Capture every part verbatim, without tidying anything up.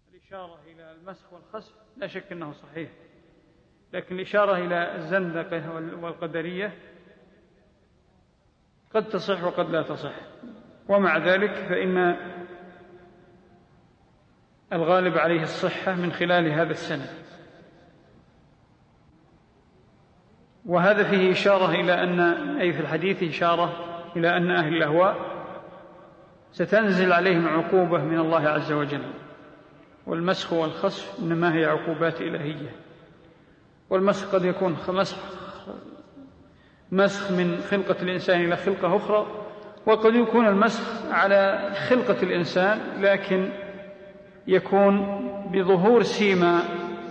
الإشارة إلى المسخ والخسف لا شك أنه صحيح، لكن الإشارة إلى الزندقة والقدرية قد تصح وقد لا تصح. ومع ذلك فإن الغالب عليه الصحة من خلال هذا السند. وهذا فيه إشارة إلى أن أي في الحديث إشارة إلى أن أهل الأهواء ستنزل عليهم عقوبة من الله عز وجل، والمسخ والخسف إنما هي عقوبات إلهية. والمسخ قد يكون مسخ مسخ من خلقة الإنسان إلى خلقة أخرى، وقد يكون المسخ على خلقة الإنسان لكن يكون بظهور سيما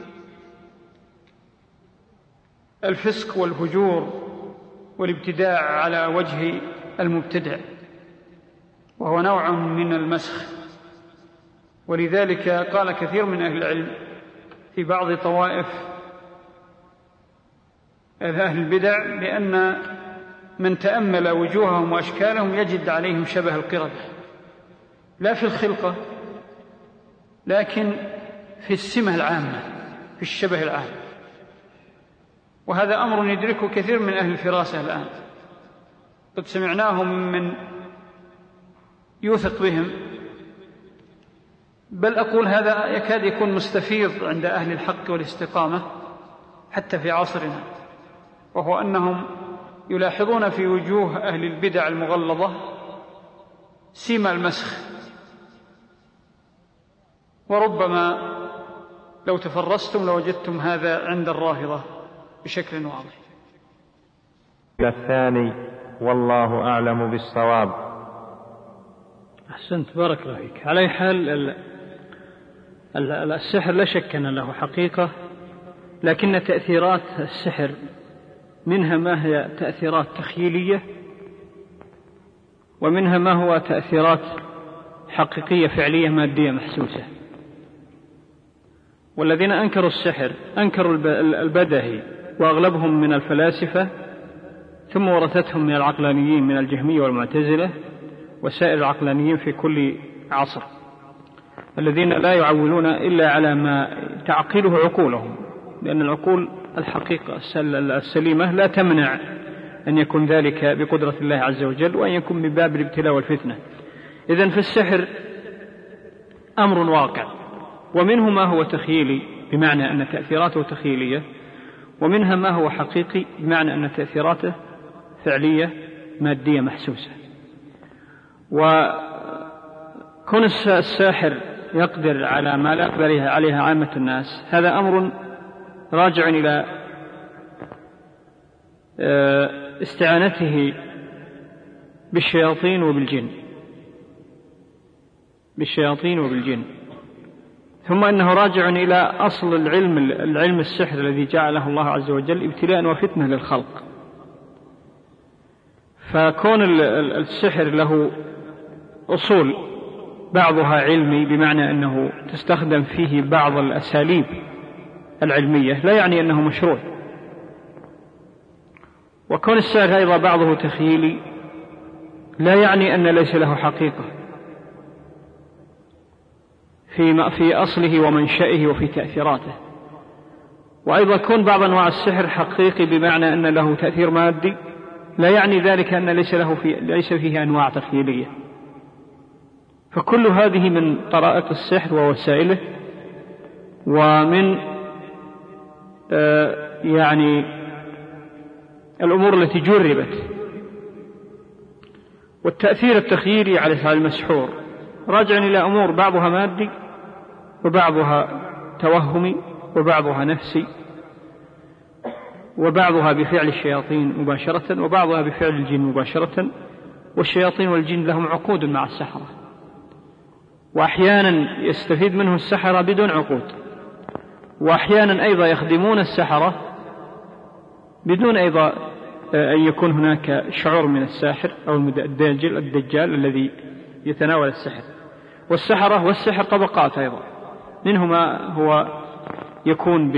الفسق والفجور والابتداع على وجه المبتدع، وهو نوع من المسخ. ولذلك قال كثير من أهل العلم في بعض طوائف أهل البدع بأن من تأمل وجوههم وأشكالهم يجد عليهم شبه القردة، لا في الخلقة لكن في السمة العامة، في الشبه العام. وهذا أمر يدركه كثير من أهل الفراسة الآن، قد سمعناهم من يوثق بهم، بل أقول هذا يكاد يكون مستفيض عند أهل الحق والاستقامة حتى في عصرنا، وهو أنهم يلاحظون في وجوه أهل البدع المغلظة سيما المسخ. وربما لو تفرستم لوجدتم هذا عند الرافضة بشكل واضح. الثاني والله أعلم بالصواب. أحسنت، بارك الله فيك. على أي حال السحر لا شك أن له حقيقة، لكن تأثيرات السحر منها ما هي تأثيرات تخيلية، ومنها ما هو تأثيرات حقيقية فعلية مادية محسوسة. والذين أنكروا السحر أنكروا البدهي، وأغلبهم من الفلاسفة، ثم ورثتهم من العقلانيين من الجهمية والمعتزلة وسائر العقلانيين في كل عصر، الذين لا يعولون إلا على ما تعقله عقولهم، لأن العقول الحقيقة السليمة لا تمنع أن يكون ذلك بقدرة الله عز وجل، وأن يكون من باب الابتلاء والفتنة. إذن في السحر أمر واقع، ومنه ما هو تخيلي بمعنى أن تأثيراته تخيلية، ومنها ما هو حقيقي بمعنى أن تأثيراته فعلية مادية محسوسة. وكون الساحر يقدر على ما لا يقدر عليها عامة الناس هذا أمر راجع إلى استعانته بالشياطين وبالجن بالشياطين وبالجن ثم أنه راجع إلى أصل العلم العلم السحر الذي جعله الله عز وجل ابتلاء وفتنة للخلق. فكون السحر له أصول بعضها علمي بمعنى أنه تستخدم فيه بعض الأساليب العلمية لا يعني أنه مشروع، وكون السحر أيضا بعضه تخيلي لا يعني أن ليس له حقيقة في في أصله ومنشأه وفي تأثيراته. وأيضا كون بعض أنواع السحر حقيقي بمعنى أن له تأثير مادي لا يعني ذلك أن ليس له في ليس فيه أنواع تخيلية. فكل هذه من طرائق السحر ووسائله، ومن آه يعني الأمور التي جربت. والتأثير التخيلي على المسحور راجع إلى أمور بعضها مادي وبعضها توهمي وبعضها نفسي وبعضها بفعل الشياطين مباشرة وبعضها بفعل الجن مباشرة. والشياطين والجن لهم عقود مع السحرة، وأحيانا يستفيد منه السحرة بدون عقود، وأحيانا أيضا يخدمون السحرة بدون أيضا أن يكون هناك شعور من الساحر أو الدجال, الدجال الذي يتناول السحر. والسحرة والسحر طبقات أيضا، منه ما هو يكون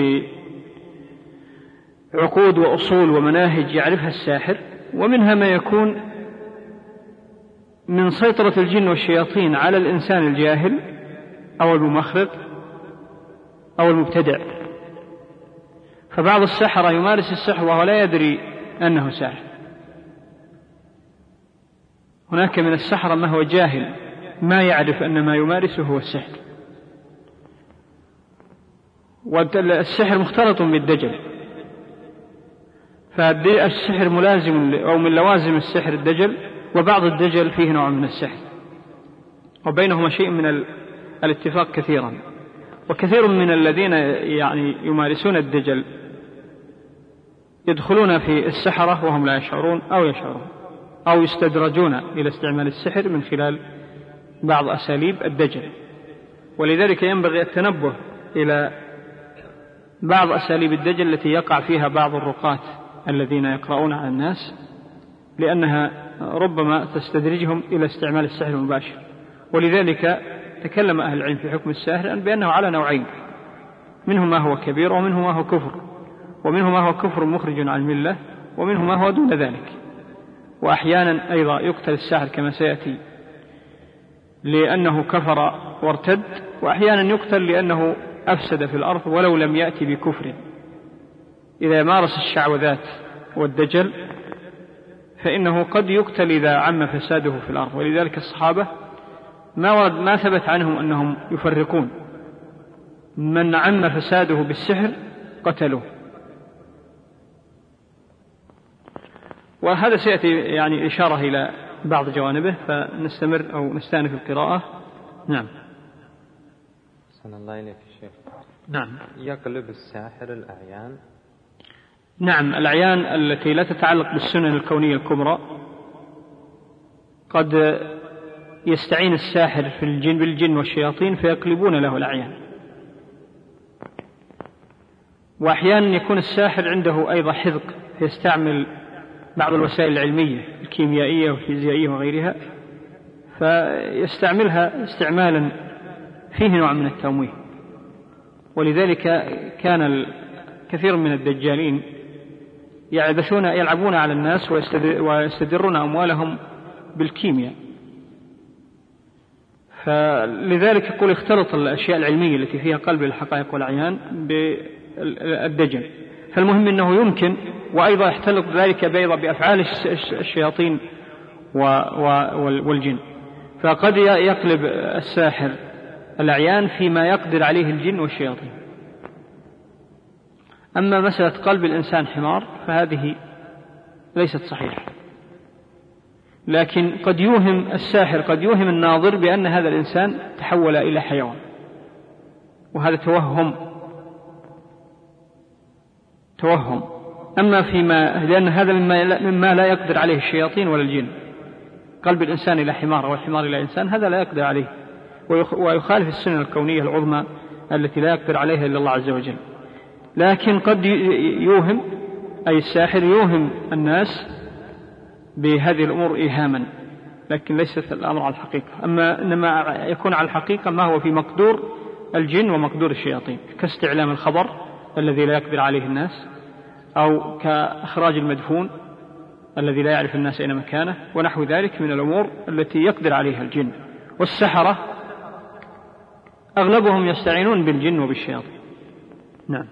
بعقود وأصول ومناهج يعرفها الساحر، ومنها ما يكون من سيطرة الجن والشياطين على الإنسان الجاهل أو الممخرق أو المبتدع. فبعض السحرة يمارس السحر وهو لا يدري أنه ساحر. هناك من السحرة ما هو جاهل ما يعرف أن ما يمارسه هو السحر. والسحر مختلط بالدجل، فالسحر ملازم أو من لوازم السحر الدجل، وبعض الدجل فيه نوع من السحر، وبينهما شيء من الاتفاق كثيرا. وكثير من الذين يعني يمارسون الدجل يدخلون في السحرة وهم لا يشعرون أو يشعرون، أو يستدرجون إلى استعمال السحر من خلال بعض أساليب الدجل. ولذلك ينبغي التنبه إلى بعض أساليب الدجل التي يقع فيها بعض الرقاة الذين يقرؤون على الناس، لأنها ربما تستدرجهم إلى استعمال السحر المباشر. ولذلك تكلم أهل العلم في حكم الساحر بأنه على نوعين، منه ما هو كبير ومنه ما هو كفر، ومنه ما هو كفر مخرج عن الملة، ومنه ما هو دون ذلك. وأحيانا أيضا يقتل الساحر كما سيأتي لأنه كفر وارتد، وأحيانا يقتل لأنه أفسد في الأرض ولو لم يأتي بكفر. إذا مارس الشعوذات والدجل فإنه قد يقتل إذا عم فساده في الأرض. ولذلك الصحابة ما ورد ما ثبت عنهم أنهم يفرقون، من عم فساده بالسحر قتلوه. وهذا سيأتي يعني إشارة إلى بعض جوانبه، فنستمر أو نستأنف القراءة. نعم. صلى الله إليك الشيخ. نعم. يقلب الساحر الأعيان. نعم، الأعيان التي لا تتعلق بالسنن الكونية الكبرى قد يستعين الساحر في الجن بالجن والشياطين فيقلبون له الأعيان. وأحيانا يكون الساحر عنده أيضا حذق فيستعمل بعض الوسائل العلمية الكيميائية والفيزيائية وغيرها، فيستعملها استعمالا فيه نوع من التمويه. ولذلك كان كثير من الدجالين يعبثون يلعبون على الناس ويستدرون أموالهم بالكيمياء. فلذلك يقول اختلط الأشياء العلمية التي فيها قلب الحقائق والأعيان بالدجل. فالمهم أنه يمكن، وأيضا يختلط ذلك بأيضا بأفعال الشياطين والجن. فقد يقلب الساحر الأعيان فيما يقدر عليه الجن والشياطين. أما مسألة قلب الإنسان حمار فهذه ليست صحيحة، لكن قد يوهم الساحر قد يوهم الناظر بأن هذا الإنسان تحول إلى حيوان، وهذا توهم توهم أما فيما لأن هذا مما لا يقدر عليه الشياطين ولا الجن. قلب الإنسان إلى حمار والحمار إلى إنسان هذا لا يقدر عليه، ويخالف السنة الكونية العظمى التي لا يقدر عليها إلا الله عز وجل. لكن قد يوهم أي الساحر يوهم الناس بهذه الأمور إيهاما، لكن ليست الأمر على الحقيقة. أما إنما يكون على الحقيقة ما هو في مقدور الجن ومقدور الشياطين، كاستعلام الخبر الذي لا يقدر عليه الناس، أو كإخراج المدفون الذي لا يعرف الناس أين مكانه، ونحو ذلك من الأمور التي يقدر عليها الجن. والسحرة أغلبهم يستعينون بالجن وبالشياطين. نعم.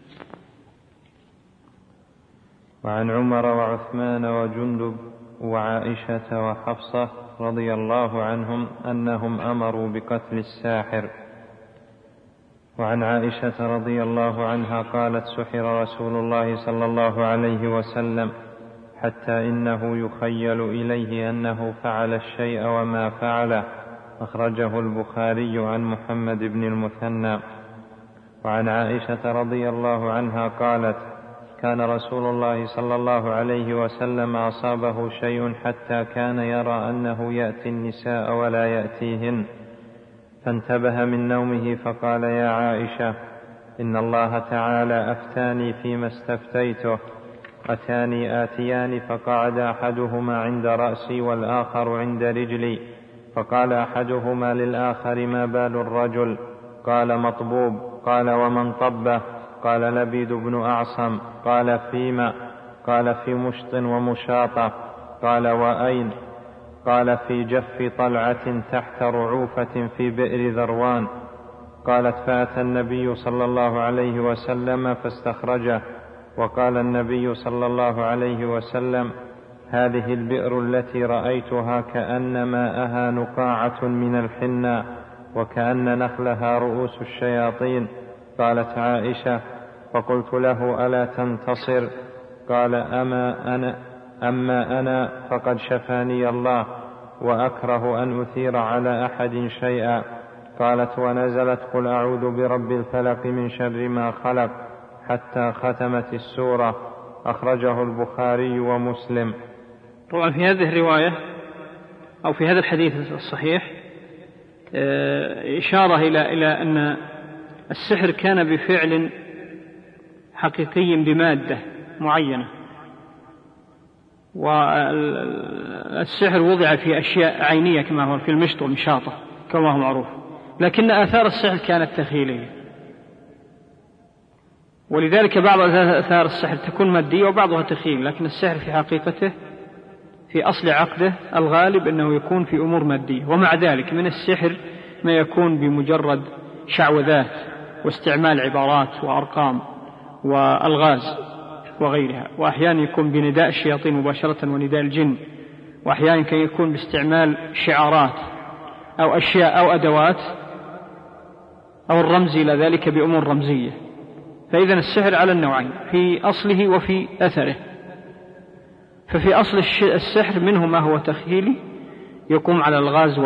وعن عمر وعثمان وجندب وعائشة وحفصة رضي الله عنهم أنهم أمروا بقتل الساحر. وعن عائشة رضي الله عنها قالت: سحر رسول الله صلى الله عليه وسلم حتى إنه يخيل إليه أنه فعل الشيء وما فعله. أخرجه البخاري عن محمد بن المثنى. وعن عائشة رضي الله عنها قالت: كان رسول الله صلى الله عليه وسلم أصابه شيء حتى كان يرى أنه يأتي النساء ولا يأتيهن، فانتبه من نومه فقال: يا عائشة، إن الله تعالى أفتاني فيما استفتيته، أتاني آتيان فقعد أحدهما عند رأسي والآخر عند رجلي، فقال أحدهما للآخر: ما بال الرجل؟ قال: مطبوب. قال: ومن طبه؟ قال: لبيد بن أعصم. قال: فيما؟ قال: في مشط ومشاطة. قال: وأين؟ قال: في جف طلعة تحت رعوفة في بئر ذروان. قالت: فأتى النبي صلى الله عليه وسلم فاستخرجه، وقال النبي صلى الله عليه وسلم: هذه البئر التي رأيتها كأن ماءها نقاعة من الحناء، وكأن نخلها رؤوس الشياطين. قالت عائشة: فقلت له: ألا تنتصر؟ قال: أما أنا, أما أنا فقد شفاني الله، وأكره أن أثير على أحد شيئا. قالت: ونزلت: قل أعوذ برب الفلق من شر ما خلق، حتى ختمت السورة. أخرجه البخاري ومسلم. طبعا في هذه الرواية أو في هذا الحديث الصحيح إشارة إلى إلى أن السحر كان بفعل حقيقي بمادة معينة، والسحر وضع في أشياء عينية كما هو في المشط والمشاطة كما هو معروف، لكن آثار السحر كانت تخيلية، ولذلك بعض آثار السحر تكون مادية وبعضها تخيل، لكن السحر في حقيقته في أصل عقده الغالب أنه يكون في أمور مادية. ومع ذلك من السحر ما يكون بمجرد شعوذات واستعمال عبارات وأرقام والغاز وغيرها، وأحيانا يكون بنداء الشياطين مباشرة ونداء الجن، وأحيانا كان يكون باستعمال شعارات أو أشياء أو أدوات أو الرمز إلى ذلك بأمور رمزية. فإذن السحر على النوعين في أصله وفي أثره. ففي أصل السحر منه ما هو تخيلي يقوم على الغاز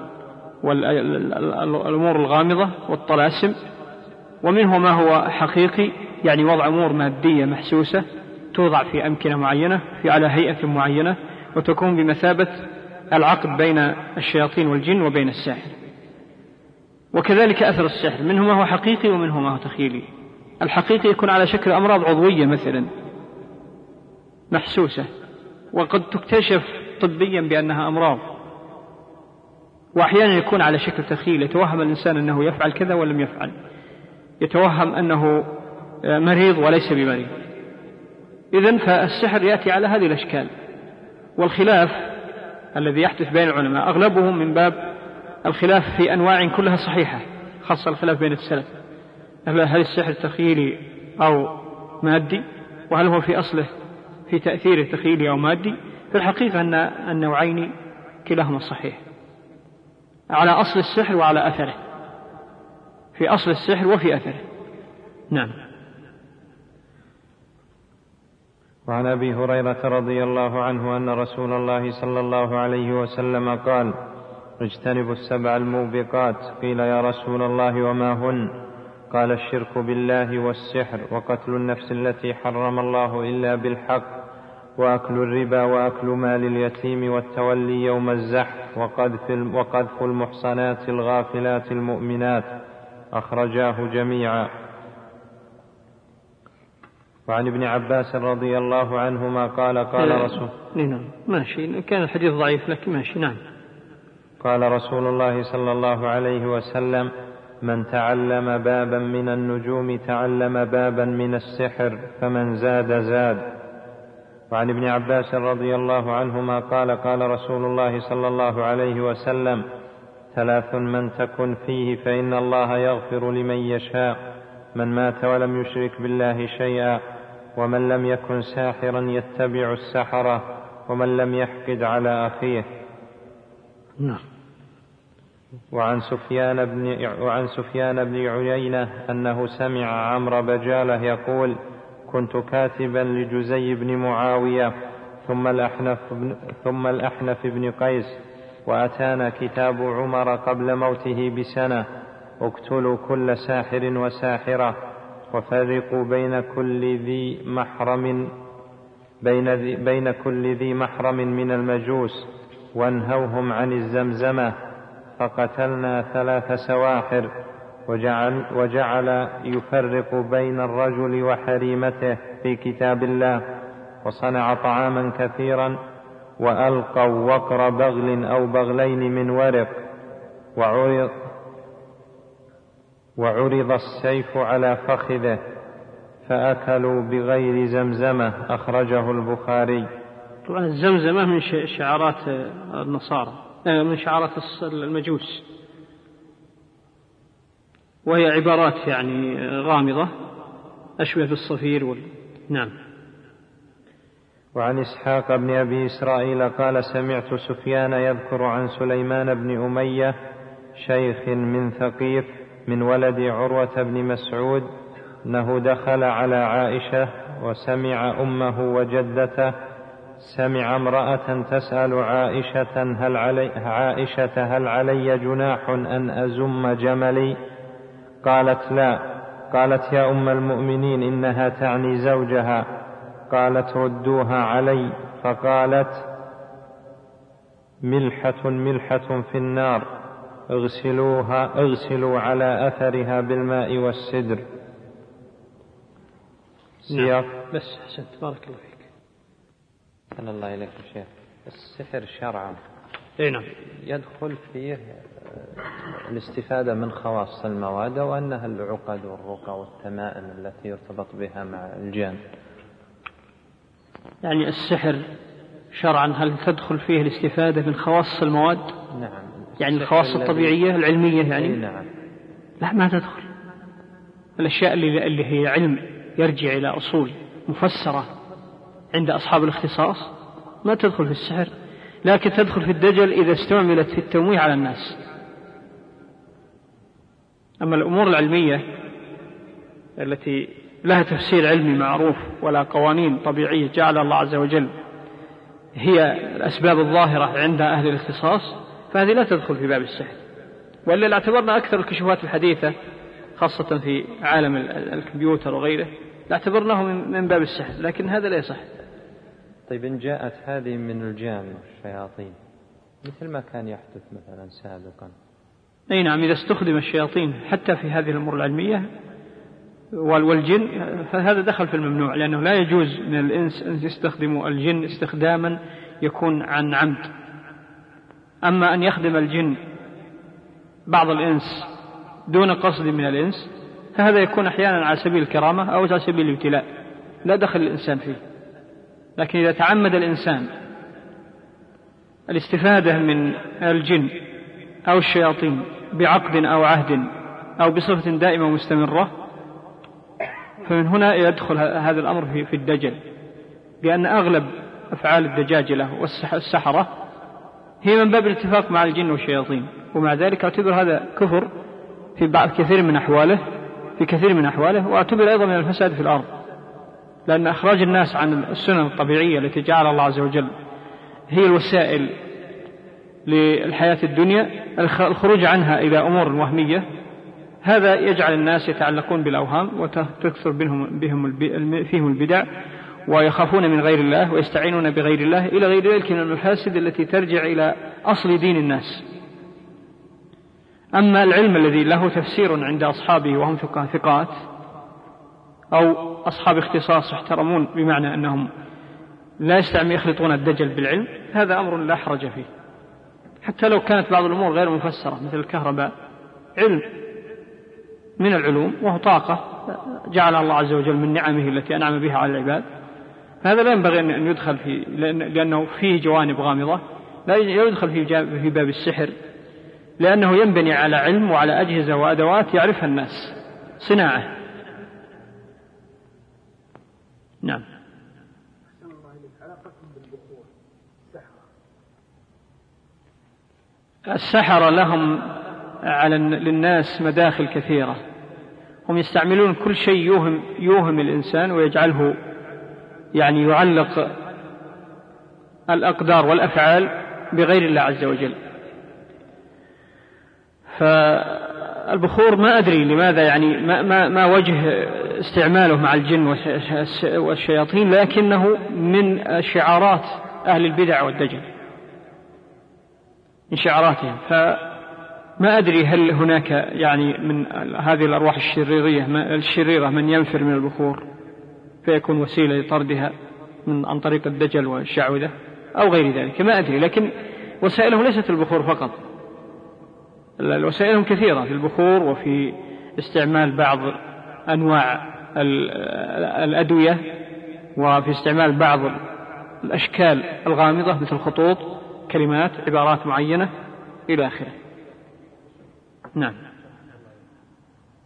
والأمور الغامضة والطلاسم، ومنه ما هو حقيقي يعني وضع أمور مادية محسوسة توضع في أمكنة معينة في على هيئة معينة وتكون بمثابة العقد بين الشياطين والجن وبين الساحر. وكذلك أثر السحر منه ما هو حقيقي ومنه ما هو تخيلي. الحقيقي يكون على شكل أمراض عضوية مثلا محسوسة وقد تكتشف طبيا بأنها أمراض، وأحيانا يكون على شكل تخيل يتوهم الإنسان أنه يفعل كذا ولم يفعل، يتوهم أنه مريض وليس بمريض. إذن فالسحر يأتي على هذه الأشكال. والخلاف الذي يحدث بين العلماء أغلبه من باب الخلاف في أنواع كلها صحيحة، خاصة الخلاف بين السلف، هل السحر تخيلي أو مادي، وهل هو في أصله في تأثيره تخيلي أو مادي. في الحقيقة أن النوعين كلاهما صحيح على أصل السحر وعلى أثره، في أصل السحر وفي أثره. نعم. وعن أبي هريرة رضي الله عنه أن رسول الله صلى الله عليه وسلم قال: اجتنبوا السبع الموبقات. قيل: يا رسول الله وما هن؟ قال: الشرك بالله والسحر وقتل النفس التي حرم الله إلا بالحق وأكل الربا وأكل مال اليتيم والتولي يوم الزحف وقذف, وقذف المحصنات الغافلات المؤمنات. أخرجاه جميعا. وعن ابن عباس رضي الله عنهما قال: قال رسول نعم ماشي، كان الحديث ضعيف لكن ماشي. نعم. قال رسول الله صلى الله عليه وسلم: من تعلم بابا من النجوم تعلم بابا من السحر، فمن زاد زاد. وعن ابن عباس رضي الله عنهما قال: قال رسول الله صلى الله عليه وسلم: ثلاث من تكن فيه فإن الله يغفر لمن يشاء: من مات ولم يشرك بالله شيئا، ومن لم يكن ساحرا يتبع السحرة، ومن لم يحقد على أخيه. نعم. وعن سفيان بن وعن سفيان بن عيينة أنه سمع عمرو بجالة يقول: كنت كاتبا لجزي بن معاوية ثم الأحنف بن, ثم الأحنف بن قيس، وأتانا كتاب عمر قبل موته بسنة: اقتلوا كل ساحر وساحرة، وفرقوا بين كل ذي محرم بين, ذي بين كل ذي محرم من المجوس، وانهوهم عن الزمزمة. فقتلنا ثلاث سواحر، وجعل, وجعل يفرق بين الرجل وحريمته في كتاب الله، وصنع طعاما كثيرا، وألقوا وقر بغل أو بغلين من ورق، وعرض, وعرض السيف على فخذه، فأكلوا بغير زمزمة. أخرجه البخاري. طبعا الزمزمة من شعارات النصارى، من شعارات المجوس، وهي عبارات يعني غامضة أشبه بالصفير وال... نعم. وعن إسحاق بن أبي إسرائيل قال سمعت سفيان يذكر عن سليمان بن أمية شيخ من ثقيف من ولد عروة بن مسعود أنه دخل على عائشة وسمع أمه وجدته سمع امرأة تسأل عائشة هل علي, عائشة هل علي جناح أن أزم جملي؟ قالت لا. قالت يا أم المؤمنين إنها تعني زوجها. قالت ردوها علي. فقالت ملحة ملحة في النار اغسلوها اغسلوا على أثرها بالماء والسدر. سياق. بس حسنت بارك الله فيك. أحسن الله إليك يا شيخ. السحر شرعا اي نعم يدخل فيه الاستفادة من خواص المواد وأنها العقد والرقى والتمائم التي يرتبط بها مع الجان. يعني السحر شرعا هل تدخل فيه الاستفادة من خواص المواد؟ نعم. يعني الخواص الطبيعية العلمية يعني؟ نعم. لا ما تدخل. الأشياء اللي, اللي هي علم يرجع إلى أصول مفسرة عند أصحاب الاختصاص ما تدخل في السحر، لكن تدخل في الدجل إذا استعملت في التمويه على الناس. أما الأمور العلمية التي لها تفسير علمي معروف ولا قوانين طبيعية جعل الله عز وجل هي الأسباب الظاهرة عند أهل الاختصاص فهذه لا تدخل في باب السحر. وإلا اعتبرنا أكثر الكشوفات الحديثة خاصة في عالم الكمبيوتر وغيره اعتبرناه من باب السحر، لكن هذا لا يصح. طيب إن جاءت هذه من الجان والشياطين مثل ما كان يحدث مثلا سابقا؟ أي نعم، إذا استخدم الشياطين حتى في هذه الأمور العلمية والجن فهذا دخل في الممنوع، لأنه لا يجوز من الإنس أن يستخدموا الجن استخداما يكون عن عمد. أما أن يخدم الجن بعض الإنس دون قصد من الإنس فهذا يكون أحيانا على سبيل الكرامة أو على سبيل الابتلاء لا دخل الإنسان فيه. لكن إذا تعمد الإنسان الاستفادة من الجن أو الشياطين بعقد أو عهد أو بصفة دائمة مستمرة فمن هنا يدخل هذا الأمر في الدجل، لأن أغلب أفعال الدجاجلة والسحرة هي من باب الاتفاق مع الجن والشياطين، ومع ذلك اعتبر هذا كفر في بعض كثير من أحواله في كثير من أحواله واعتبر أيضا من الفساد في الأرض، لأن إخراج الناس عن السنن الطبيعية التي جعل الله عز وجل هي الوسائل للحياة الدنيا الخروج عنها إلى أمور وهمية هذا يجعل الناس يتعلقون بالأوهام وتكثر بهم بهم فيهم البدع ويخافون من غير الله ويستعينون بغير الله إلى غير ذلك من المفاسد التي ترجع إلى أصل دين الناس. أما العلم الذي له تفسير عند أصحابه وهم ثقات أو أصحاب اختصاص يحترمون بمعنى أنهم لا يستعمل يخلطون الدجل بالعلم هذا أمر لا حرج فيه، حتى لو كانت بعض الأمور غير مفسرة مثل الكهرباء علم من العلوم وهو طاقة جعل الله عز وجل من نعمه التي أنعم بها على العباد، هذا لا ينبغي أن يدخل فيه لأنه فيه جوانب غامضة لا يدخل في باب السحر، لأنه ينبني على علم وعلى أجهزة وأدوات يعرفها الناس صناعة. نعم. السحرة لهم على للناس مداخل كثيرة، هم يستعملون كل شيء يوهم, يوهم الإنسان ويجعله يعني يعلق الأقدار والأفعال بغير الله عز وجل. فالبخور ما أدري لماذا يعني ما, ما, ما وجه استعماله مع الجن والشياطين، لكنه من شعارات أهل البدع والدجل من شعاراتهم، فما أدري هل هناك يعني من هذه الأرواح الشريرية الشريرة من ينفر من البخور فيكون وسيلة لطردها من عن طريق الدجل والشعوذة أو غير ذلك، ما أدري. لكن وسائلهم ليست البخور فقط، الوسائلهم كثيرة في البخور وفي استعمال بعض أنواع الأدوية وفي استعمال بعض الأشكال الغامضة مثل خطوط كلمات عبارات معينة إلى آخره. نعم.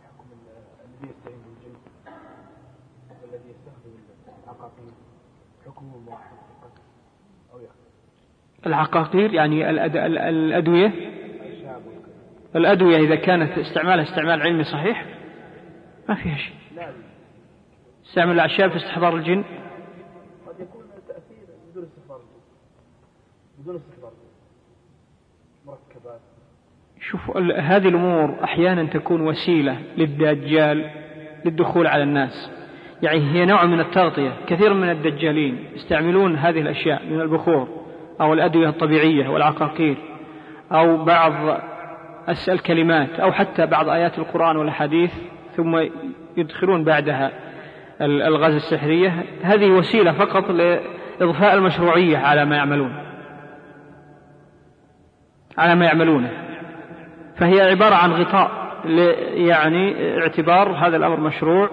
العقاقير حكمهم واحد أو يعني العقاقير يعني الأد... الأدوية الأدوية إذا كانت استعمالها استعمال علمي صحيح ما فيها شيء. استعمل الأعشاب في استحضار الجن قد يكون التأثير بدون استحضار بدون استحضار مركبات. شوف هذه الأمور أحيانا تكون وسيلة للدجال للدخول على الناس، يعني هي نوع من التغطية. كثير من الدجالين يستعملون هذه الأشياء من البخور أو الأدوية الطبيعية والعقاقير أو بعض الكلمات أو حتى بعض آيات القرآن والحديث، ثم يدخلون بعدها الغاز السحرية. هذه وسيلة فقط لإضفاء المشروعية على ما يعملون على ما يعملونه فهي عبارة عن غطاء يعني اعتبار هذا الأمر مشروع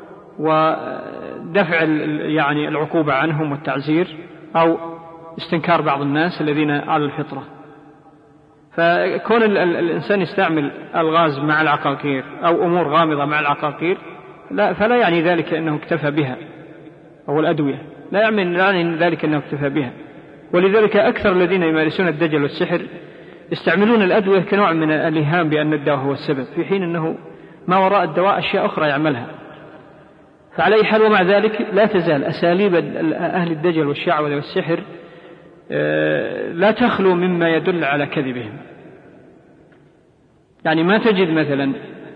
ودفع يعني العقوبة عنهم والتعزير أو استنكار بعض الناس الذين على الفطرة. فكون الإنسان يستعمل الغاز مع العقاقير أو أمور غامضة مع العقاقير لا فلا يعني ذلك أنه اكتفى بها، أو الأدوية لا يعني ذلك أنه اكتفى بها. ولذلك أكثر الذين يمارسون الدجل والسحر يستعملون الأدوية كنوع من الإيهام بأن الدواء هو السبب، في حين أنه ما وراء الدواء أشياء أخرى يعملها. فعلى أي حال ومع ذلك لا تزال أساليب أهل الدجل والشعوذة والسحر لا تخلو مما يدل على كذبهم. يعني ما تجد مثلا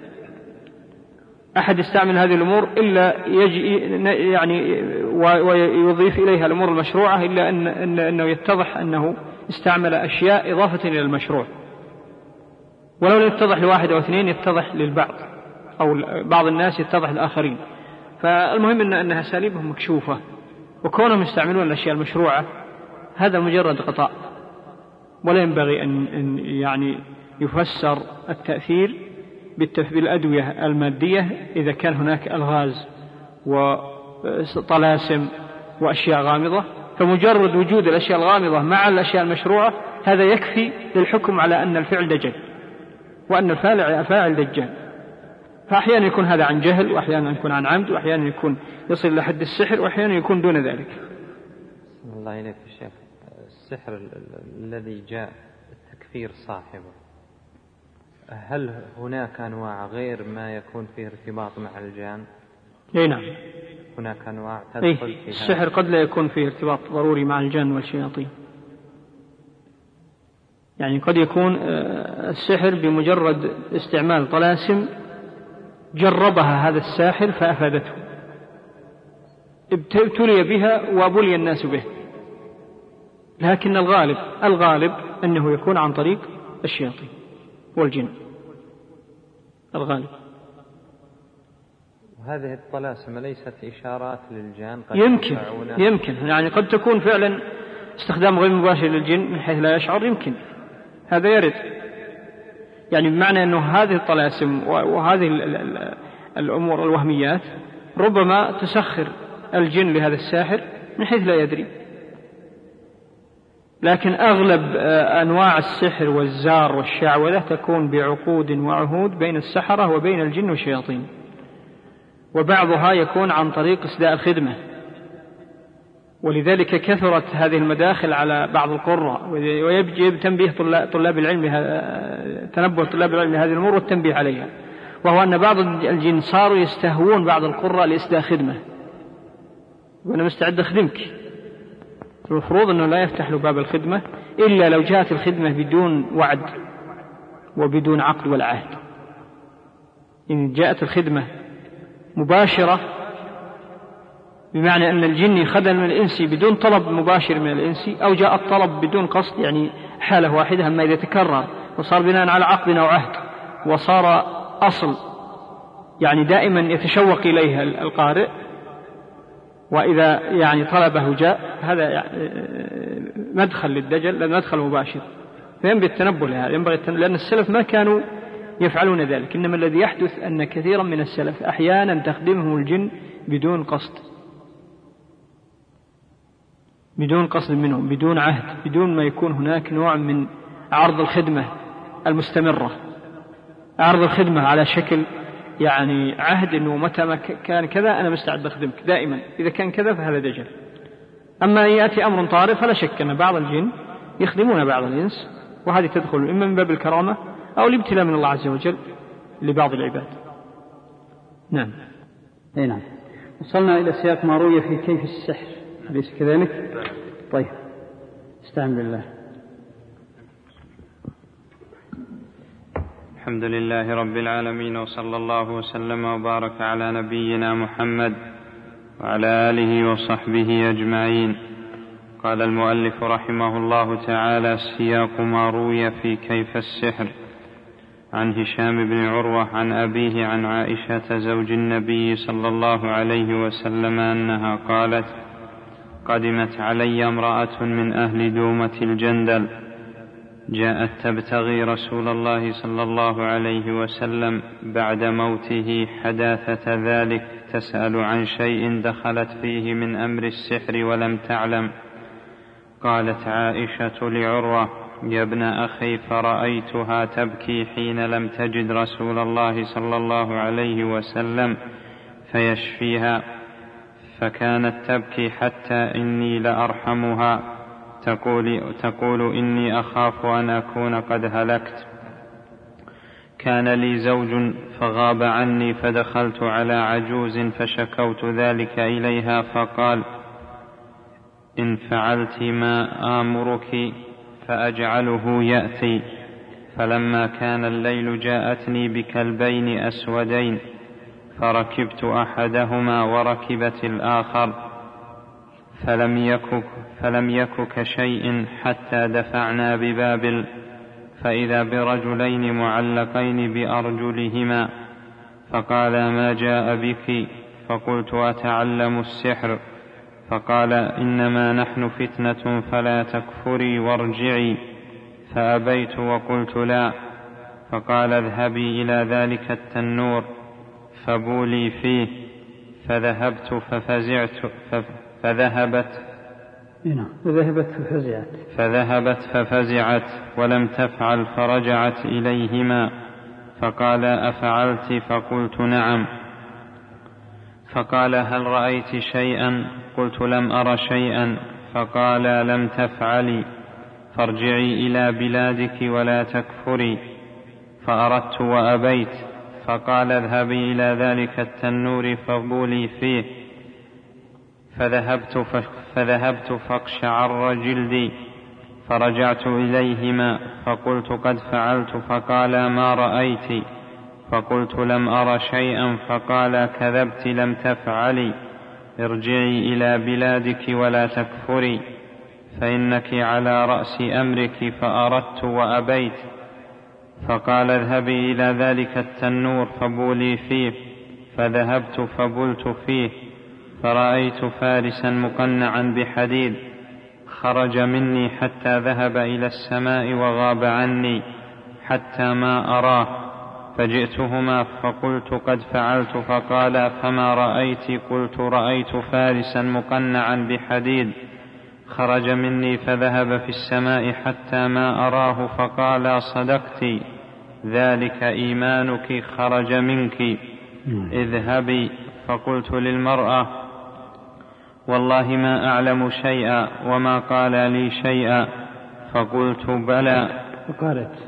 أحد يستعمل هذه الأمور إلا يجي يعني ويضيف إليها الأمور المشروعة إلا أن أنه يتضح أنه استعمل أشياء إضافة إلى المشروع، ولو لم يتضح لواحد أو اثنين يتضح للبعض أو بعض الناس يتضح للآخرين. فالمهم أن أنها أساليبهم مكشوفة، وكونهم يستعملون الأشياء المشروعة هذا مجرد قطاع، ولا ينبغي أن يعني يفسر التأثير بالأدوية المادية إذا كان هناك ألغاز وطلاسم وأشياء غامضة. فمجرد وجود الأشياء الغامضة مع الأشياء المشروعة هذا يكفي للحكم على أن الفعل دجل وأن الفاعل فاعل دجال. فأحيانا يكون هذا عن جهل، وأحيانا يكون عن عمد، وأحيانا يكون يصل لحد السحر، وأحيانا يكون دون ذلك. الله إليك الشيخ، السحر الذي جاء تكفير صاحبه، هل هناك أنواع غير ما يكون فيه ارتباط مع الجان؟ أي نعم، هناك أنواع تدخل أي في السحر قد لا يكون فيه ارتباط ضروري مع الجان والشياطين. يعني قد يكون السحر بمجرد استعمال طلاسم جربها هذا الساحر فأفادته، ابتلي بها وبلي الناس به، لكن الغالب الغالب أنه يكون عن طريق الشياطين والجن الغالب. وهذه الطلاسم ليست إشارات للجان؟ قد يمكن يمكن يعني قد تكون فعلا استخدام غير مباشر للجن من حيث لا يشعر، يمكن هذا يرد. يعني بمعنى أنه هذه الطلاسم وهذه الأمور الوهميات ربما تسخر الجن لهذا الساحر من حيث لا يدري. لكن أغلب أنواع السحر والزار والشعوذة تكون بعقود وعهود بين السحرة وبين الجن والشياطين، وبعضها يكون عن طريق إسداء الخدمة. ولذلك كثرت هذه المداخل على بعض القراء، ويجب تنبيه طلاب العلم تنبه طلاب العلم لهذه الأمور والتنبيه عليها، وهو أن بعض الجن صاروا يستهوون بعض القراء لإسداء خدمة، وأنا مستعد أخدمك. المفروض أنه لا يفتح له باب الخدمة إلا لو جاءت الخدمة بدون وعد وبدون عقد ولا عهد. إن جاءت الخدمة مباشرة بمعنى أن الجن خدم من الإنسي بدون طلب مباشر من الإنسي، أو جاء الطلب بدون قصد، يعني حالة واحدة. أما إذا تكرر وصار بناء على عقد أو عهد وصار أصل يعني دائما يتشوق إليها القارئ، وإذا يعني طلبه جاء، هذا يعني مدخل للدجل، مدخل مباشر. فينبغي التنبه لهذا، ينبغي التنبه، لأن السلف ما كانوا يفعلون ذلك. إنما الذي يحدث أن كثيرا من السلف أحيانا تخدمهم الجن بدون قصد، بدون قصد منهم، بدون عهد، بدون ما يكون هناك نوع من عرض الخدمة المستمرة، عرض الخدمة على شكل يعني عهد أنه متى ما كان كذا أنا مستعد أخدمك دائما، إذا كان كذا فهذا دجل. أما يأتي أمر طارئ فلا شك أن بعض الجن يخدمون بعض الإنس، وهذه تدخل إما من باب الكرامة أو الابتلاء من الله عز وجل لبعض العباد. نعم. أي نعم. وصلنا إلى سياق ما روي في كيف السحر، أليس كذلك؟ طيب، استعن بالله. الحمد لله رب العالمين، وصلى الله وسلم وبارك على نبينا محمد وعلى آله وصحبه أجمعين. قال المؤلف رحمه الله تعالى: سياق ما روي في كيف السحر. عن هشام بن عروة عن أبيه عن عائشة زوج النبي صلى الله عليه وسلم أنها قالت: قدمت علي امرأة من أهل دومة الجندل، جاءت تبتغي رسول الله صلى الله عليه وسلم بعد موته حداثة ذلك، تسأل عن شيء دخلت فيه من أمر السحر ولم تعلم. قالت عائشة لعروة: يا ابن أخي، فرأيتها تبكي حين لم تجد رسول الله صلى الله عليه وسلم فيشفيها، فكانت تبكي حتى إني لأرحمها، تقول, تقول إني أخاف أن أكون قد هلكت. كان لي زوج فغاب عني، فدخلت على عجوز فشكوت ذلك إليها، فقال: إن فعلت ما آمرك فأجعله يأتي. فلما كان الليل جاءتني بكلبين أسودين، فركبت أحدهما وركبت الآخر، فلم يك, فلم يك كشيء حتى دفعنا ببابل، فإذا برجلين معلقين بأرجلهما، فقال: ما جاء بك؟ فقلت: أتعلم السحر. فقال: إنما نحن فتنة فلا تكفري وارجعي. فأبيت وقلت: لا. فقال: اذهبي إلى ذلك التنور فبولي فيه. فذهبت ففزعت فذهبت فذهبت ففزعت فذهبت ففزعت ولم تفعل، فرجعت إليهما، فقال: أفعلت؟ فقلت: نعم. فقال: هل رأيت شيئا؟ قلت: لم أر شيئا. فقال: لم تفعلي، فارجعي إلى بلادك ولا تكفري. فأردت وأبيت. فقال: اذهبي إلى ذلك التنور فبولي فيه. فذهبت, فذهبت فاقشعر جلدي، فرجعت إليهما فقلت: قد فعلت. فقال: ما رأيت؟ فقلت: لم أر شيئا. فقال: كذبت، لم تفعلي، ارجعي إلى بلادك ولا تكفري، فإنك على رأس أمرك. فأردت وأبيت. فقال: اذهبي إلى ذلك التنور فبولي فيه. فذهبت فبلت فيه، فرأيت فارسا مقنعا بحديد، خرج مني حتى ذهب إلى السماء وغاب عني حتى ما أراه. فجئتهما فقلت: قد فعلت. فقال: فما رأيت؟ قلت: رأيت فارسا مقنعا بحديد، خرج مني فذهب في السماء حتى ما أراه. فقال: صدقت، ذلك إيمانك، خرج منك، اذهبي. فقلت للمرأة: والله ما أعلم شيئا وما قال لي شيئا. فقلت: بلى. فقالت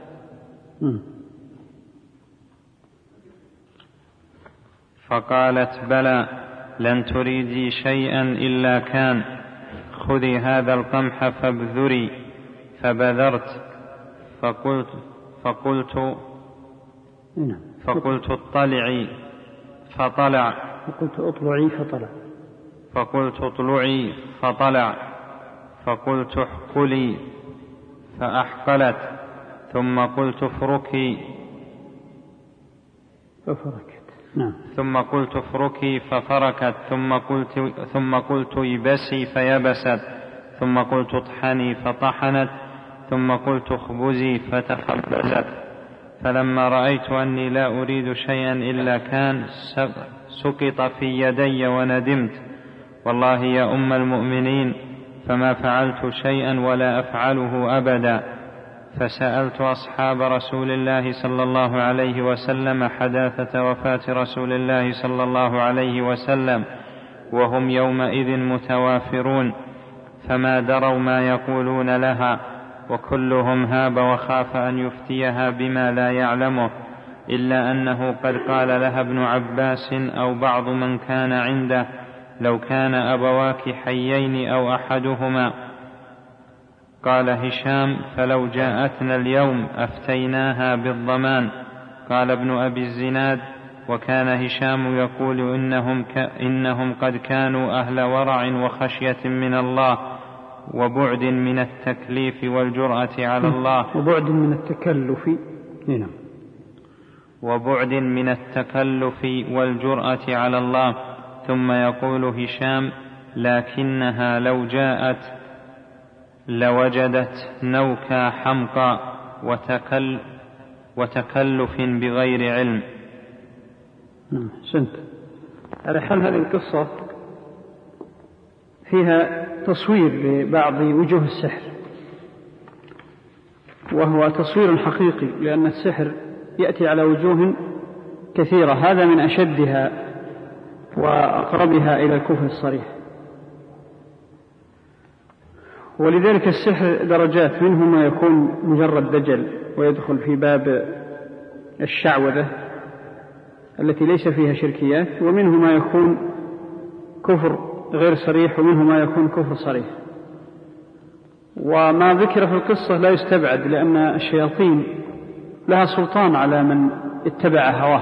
فقالت: بلى، لن تريدي شيئا إلا كان، خذي هذا القمح فابذري. فبذرت. فقلت فقلت فقلت اطلعي، فطلع. فقلت اطلعي فطلع. فقلت اطلعي فطلع. فقلت احقلي، فأحقلت. ثم قلت افركي، ففركت. نعم. ثم قلت افركي، ففركت. ثم قلت ثم قلت يبسي، فيبست. ثم قلت اطحني، فطحنت. ثم قلت اخبزي، فتخبزت. فلما رأيت أني لا أريد شيئا إلا كان، سقط في يدي وندمت. والله يا أم المؤمنين، فما فعلت شيئا ولا أفعله أبدا. فسألت أصحاب رسول الله صلى الله عليه وسلم حداثة وفاة رسول الله صلى الله عليه وسلم وهم يومئذ متوافرون، فما دروا ما يقولون لها، وكلهم هاب وخاف أن يفتيها بما لا يعلمه، إلا أنه قد قال لها ابن عباس أو بعض من كان عنده: لو كان أبواك حيين أو أحدهما. قال هشام: فلو جاءتنا اليوم أفتيناها بالضمان. قال ابن أبي الزناد: وكان هشام يقول إنهم, ك... إنهم قد كانوا أهل ورع وخشية من الله وبعد من التكليف والجرأة على الله وبعد من التكلف هنا وبعد من التكلف والجرأة على الله. ثم يقول هشام: لكنها لو جاءت لوجدت نوكا حمقى وتكل وتكلف بغير علم. سنت على حال هذه القصة فيها تصوير لبعض وجوه السحر، وهو تصوير حقيقي، لأن السحر يأتي على وجوه كثيرة، هذا من أشدها وأقربها إلى الكفر الصريح. ولذلك السحر درجات، منه ما يكون مجرد دجل ويدخل في باب الشعوذة التي ليس فيها شركيات، ومنه ما يكون كفر غير صريح، ومنه ما يكون كفر صريح. وما ذكر في القصة لا يستبعد، لأن الشياطين لها سلطان على من اتبع هواه،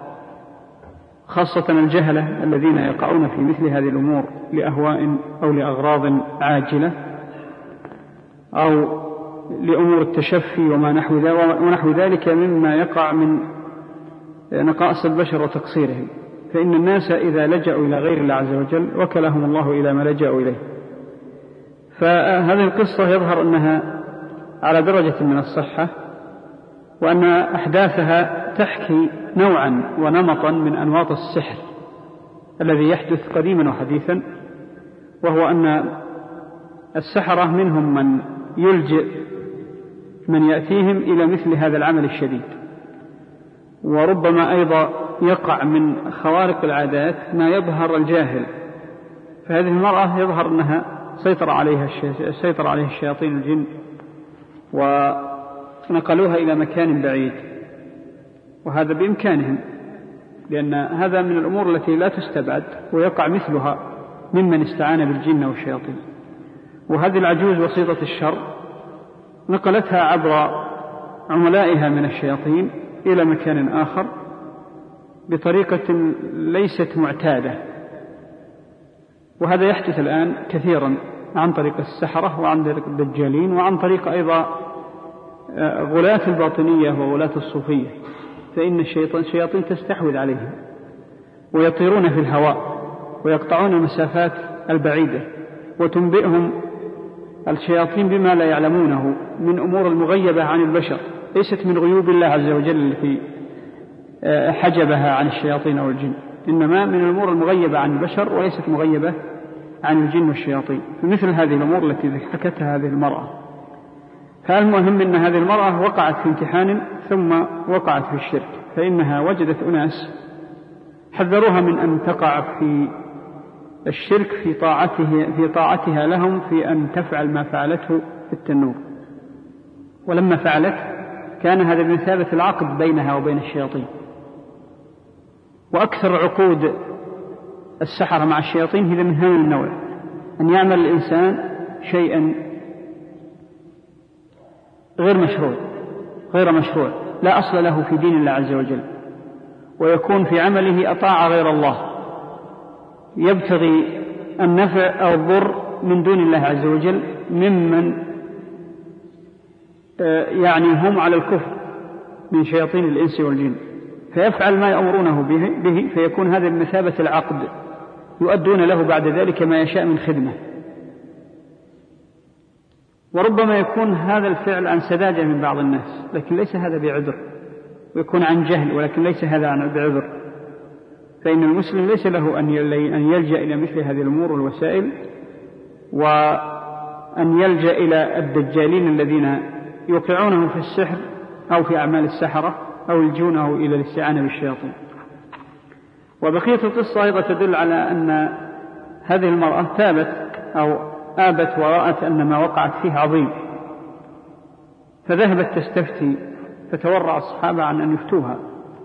خاصة الجهلة الذين يقعون في مثل هذه الأمور لأهواء أو لأغراض عاجلة أو لأمور التشفي وما نحو ذلك مما يقع من نقائص البشر وتقصيرهم. فإن الناس إذا لجأوا إلى غير الله عز وجل وكلهم الله إلى ما لجأوا إليه. فهذه القصة يظهر أنها على درجة من الصحة، وأن أحداثها تحكي نوعا ونمطا من أنواط السحر الذي يحدث قديما وحديثا، وهو أن السحرة منهم من يلجئ من يأتيهم إلى مثل هذا العمل الشديد، وربما أيضا يقع من خوارق العادات ما يظهر الجاهل. فهذه المرأة يظهر أنها سيطر عليها سيطر عليها الشياطين الجن ونقلوها إلى مكان بعيد، وهذا بإمكانهم، لأن هذا من الأمور التي لا تستبعد ويقع مثلها ممن استعان بالجن والشياطين. وهذه العجوز وسيطة الشر نقلتها عبر عملائها من الشياطين إلى مكان آخر بطريقة ليست معتادة، وهذا يحدث الآن كثيرا عن طريق السحرة وعن طريق الدجالين وعن طريق أيضا غلاة الباطنية وغلاة الصوفية. فإن الشياطين تستحوذ عليهم ويطيرون في الهواء ويقطعون المسافات البعيدة، وتنبئهم الشياطين بما لا يعلمونه من أمور المغيبة عن البشر، ليست من غيوب الله عز وجل التي حجبها عن الشياطين أو الجن، إنما من الأمور المغيبة عن البشر وليست مغيبة عن الجن والشياطين، مثل هذه الأمور التي حكتها هذه المرأة. فالمهم أن هذه المرأة وقعت في امتحان ثم وقعت في الشرك، فإنها وجدت أناس حذروها من أن تقع في الشرك في طاعته في طاعتها لهم في أن تفعل ما فعلته في التنور. ولما فعلت كان هذا بمثابة العقد بينها وبين الشياطين. وأكثر عقود السحرة مع الشياطين هي من هذا النوع، أن يعمل الإنسان شيئا غير مشروع غير مشروع لا أصل له في دين الله عز وجل، ويكون في عمله أطاع غير الله، يبتغي النفع أو الضر من دون الله عز وجل ممن يعني هم على الكفر من شياطين الإنس والجن، فيفعل ما يأمرونه به، فيكون هذا بمثابة العقد، يؤدون له بعد ذلك ما يشاء من خدمة. وربما يكون هذا الفعل عن سذاجة من بعض الناس، لكن ليس هذا بعذر، ويكون عن جهل، ولكن ليس هذا عن بعذر. فإن المسلم ليس له أن يلجأ إلى مثل هذه الأمور والوسائل، وأن يلجأ إلى الدجالين الذين يوقعونه في السحر أو في أعمال السحرة أو يلجونه إلى الاستعانة بالشياطين. وبقية القصة أيضا تدل على أن هذه المرأة تابت أو آبت ورأت أن ما وقعت فيه عظيم، فذهبت تستفتي، فتورع الصحابة عن أن يفتوها،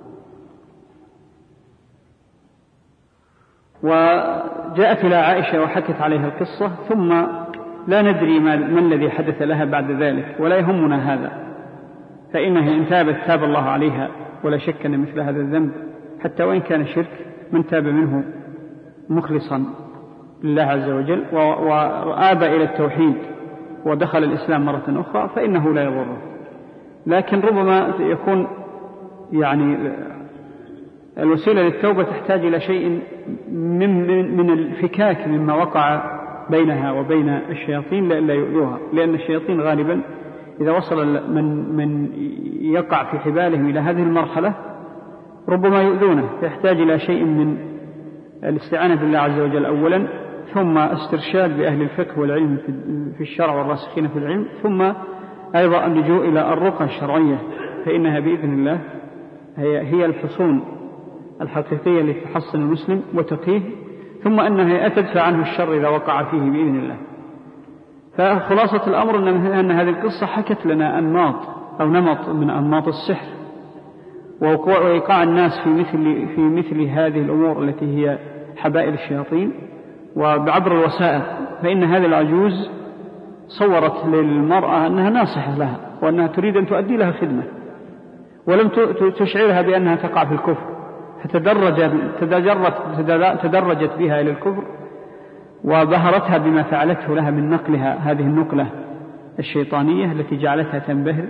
وجاءت إلى عائشة وحكت عليها القصة، ثم لا ندري ما, ما الذي حدث لها بعد ذلك، ولا يهمنا هذا، فإنها إن تابت تاب الله عليها، ولا شك أن مثل هذا الذنب حتى وإن كان شرك من تاب منه مخلصا لله عز وجل وآب إلى التوحيد ودخل الإسلام مرة أخرى فإنه لا يضره. لكن ربما يكون يعني الوسيلة للتوبة تحتاج إلى شيء من, من, من الفكاك مما وقع بينها وبين الشياطين لئلا يؤذوها، لأن الشياطين غالبا إذا وصل من, من يقع في حبالهم إلى هذه المرحلة ربما يؤذونه، فيحتاج إلى شيء من الاستعانة بالله عز وجل أولا، ثم استرشاد بأهل الفقه والعلم في الشرع والراسخين في العلم، ثم أيضا اللجوء إلى الرقى الشرعية، فإنها بإذن الله هي, هي الحصون الحقيقية لتحصن المسلم وتقيه، ثم أنها تدفع عنه الشر إذا وقع فيه بإذن الله. فخلاصة الأمر أن هذه القصة حكت لنا أنماط أو نمط من أنماط السحر وإيقاع الناس في مثل, في مثل هذه الأمور التي هي حبائل الشياطين وبعبر الوسائل. فإن هذه العجوز صورت للمرأة أنها ناصحة لها وأنها تريد أن تؤدي لها خدمة، ولم تشعرها بأنها تقع في الكفر، فتدرجت تدرجت بها إلى الكفر وبهرتها بما فعلته لها من نقلها هذه النقلة الشيطانية التي جعلتها تنبهر.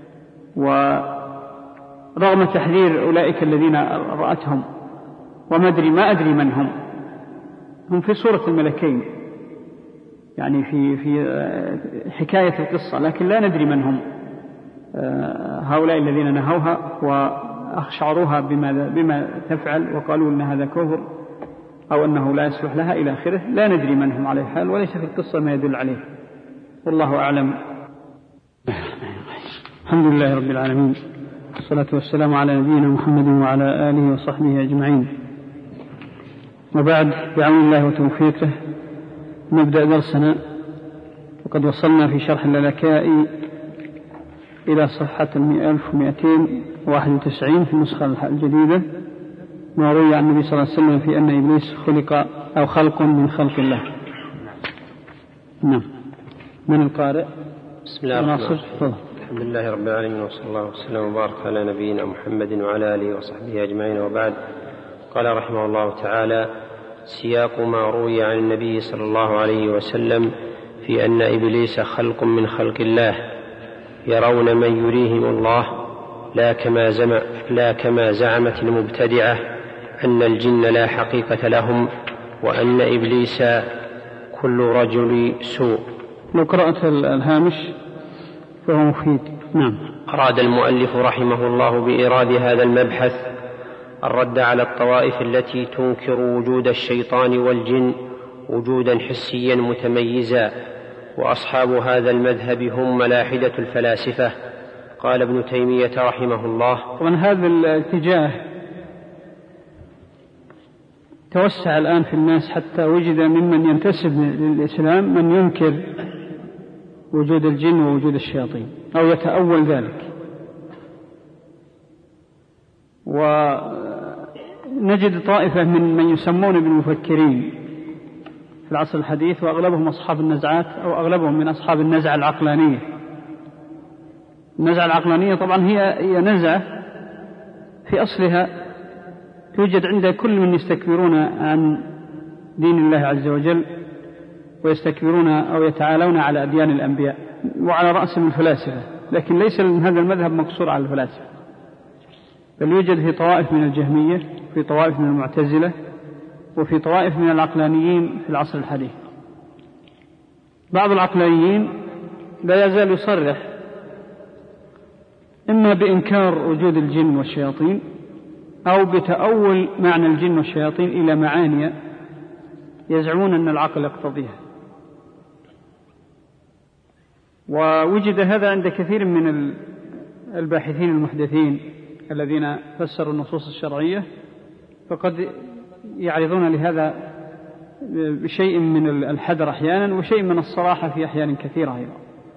ورغم تحذير أولئك الذين رأتهم وما أدري ما أدري من هم، هم في صورة الملكين يعني في في حكاية القصة، لكن لا ندري من هم هؤلاء الذين نهوها وأخشعروها بما بما تفعل وقالوا إن هذا كفر أو أنه لا يصلح لها إلى آخره. لا ندري من هم على حال، وليس في القصة ما يدل عليه، والله أعلم. الحمد لله رب العالمين، والصلاة والسلام على نبينا محمد وعلى آله وصحبه أجمعين، وبعد، بعون الله وتوفيقه نبدأ درسنا. وقد وصلنا في شرح اللالكائي إلى صفحة ألف ومئتين وواحد وتسعين في النسخة الجديدة، ما روي عن النبي صلى الله عليه وسلم في أن إبليس خلق أو خلق من خلق الله. نعم. من القارئ؟ بسم الله الرحمن الرحيم. الحمد لله رب العالمين، وصلى الله وسلم وبارك على نبينا محمد وعلى آله وصحبه أجمعين، وبعد. قال رحمه الله تعالى: سياق ما روي عن النبي صلى الله عليه وسلم في أن إبليس خلق من خلق الله، يرون من يريهم الله، لا كما زم لا كما زعمت المبتدعة أن الجن لا حقيقة لهم، وأن إبليس كل رجل سوء. لو قرأت الهامش فهو مفيد. نعم. أراد المؤلف رحمه الله بإيراد هذا المبحث الرد على الطوائف التي تنكر وجود الشيطان والجن وجودا حسيا متميزا، وأصحاب هذا المذهب هم ملاحدة الفلاسفة. قال ابن تيمية رحمه الله: ومن هذا الاتجاه توسع الآن في الناس حتى وجد ممن ينتسب للإسلام من ينكر وجود الجن ووجود الشياطين أو يتأول ذلك. ونجد طائفة من من يسمون بالمفكرين في العصر الحديث، وأغلبهم أصحاب النزعات أو أغلبهم من أصحاب النزعة العقلانية. النزعة العقلانية طبعا هي هي نزعة في أصلها توجد عند كل من يستكبرون عن دين الله عز وجل ويستكبرون أو يتعالون على أديان الأنبياء، وعلى رأسهم الفلاسفة. لكن ليس هذا المذهب مقصور على الفلاسفة، بل يوجد في طوائف من الجهمية، في طوائف من المعتزلة، وفي طوائف من العقلانيين في العصر الحديث. بعض العقلانيين لا يزال يصرح إما بإنكار وجود الجن والشياطين أو بتأول معنى الجن والشياطين إلى معاني يزعمون أن العقل يقتضيها. ووجد هذا عند كثير من الباحثين المحدثين الذين فسروا النصوص الشرعية، فقد يعرضون لهذا بشيء من الحذر أحيانا وشيء من الصراحة في أحيان كثيرة أيضا.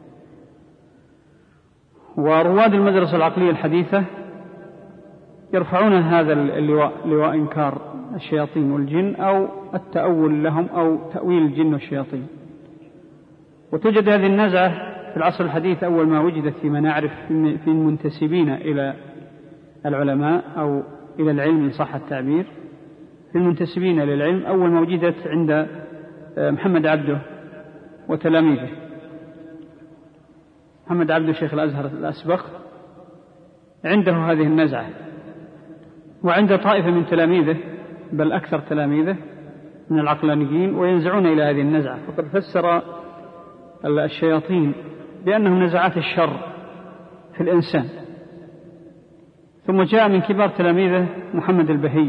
ورواد المدرسة العقلية الحديثة يرفعون هذا اللواء، لواء إنكار الشياطين والجن أو التأول لهم أو تأويل الجن والشياطين. وتوجد هذه النزعة في العصر الحديث أول ما وجدت فيما نعرف في المنتسبين إلى العلماء أو إلى العلم إن صح التعبير، في المنتسبين إلى العلم أول ما وجدت عند محمد عبده وتلاميذه. محمد عبده شيخ الأزهر الأسبق عنده هذه النزعة، وعند طائفة من تلاميذه بل أكثر تلاميذه من العقلانيين وينزعون إلى هذه النزعة. فقد فسر الشياطين بأنهم نزعات الشر في الإنسان. ثم جاء من كبار تلاميذه محمد البهي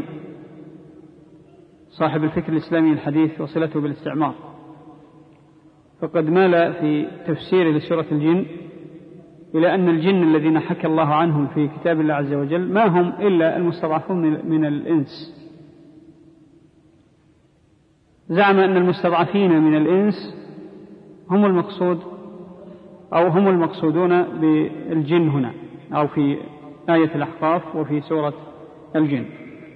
صاحب الفكر الإسلامي الحديث وصلته بالاستعمار، فقد مال في تفسيره لسورة الجن إلى أن الجن الذين حكى الله عنهم في كتاب الله عز وجل ما هم إلا المستضعفون من الإنس. زعم أن المستضعفين من الإنس هم المقصود أو هم المقصودون بالجن هنا، أو في آية الأحقاف وفي سورة الجن.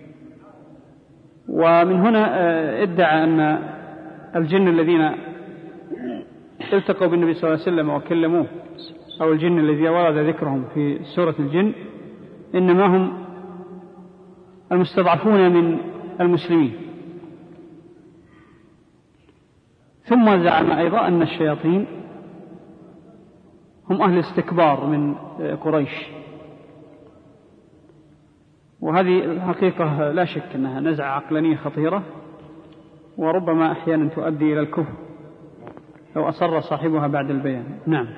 ومن هنا ادعى أن الجن الذين التقوا بالنبي صلى الله عليه وسلم وكلموه أو الجن الذي ورد ذكرهم في سورة الجن إنما هم المستضعفون من المسلمين. ثم زعم أيضا أن الشياطين هم أهل استكبار من قريش، وهذه الحقيقة لا شك أنها نزعة عقلانية خطيرة وربما أحيانا تؤدي إلى الكفر لو أصر صاحبها بعد البيان. نعم.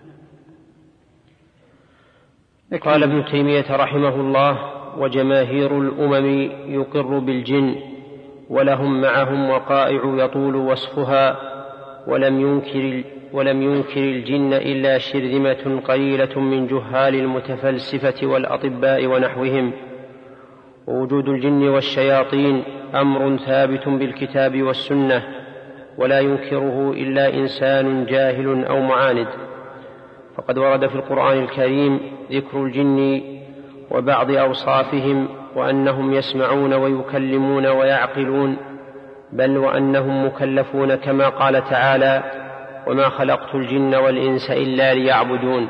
قال ابن تيمية رحمه الله: وجماهير الأمم يقر بالجن ولهم معهم وقائع يطول وصفها، ولم ينكر, ولم ينكر الجن إلا شرذمة قليلة من جهال المتفلسفة والأطباء ونحوهم. ووجود الجن والشياطين أمر ثابت بالكتاب والسنة، ولا ينكره إلا إنسان جاهل أو معاند. فقد ورد في القرآن الكريم ذكر الجن وبعض أوصافهم، وأنهم يسمعون ويكلمون ويعقلون، بل وأنهم مكلفون كما قال تعالى: وما خلقت الجن والإنس إلا ليعبدون.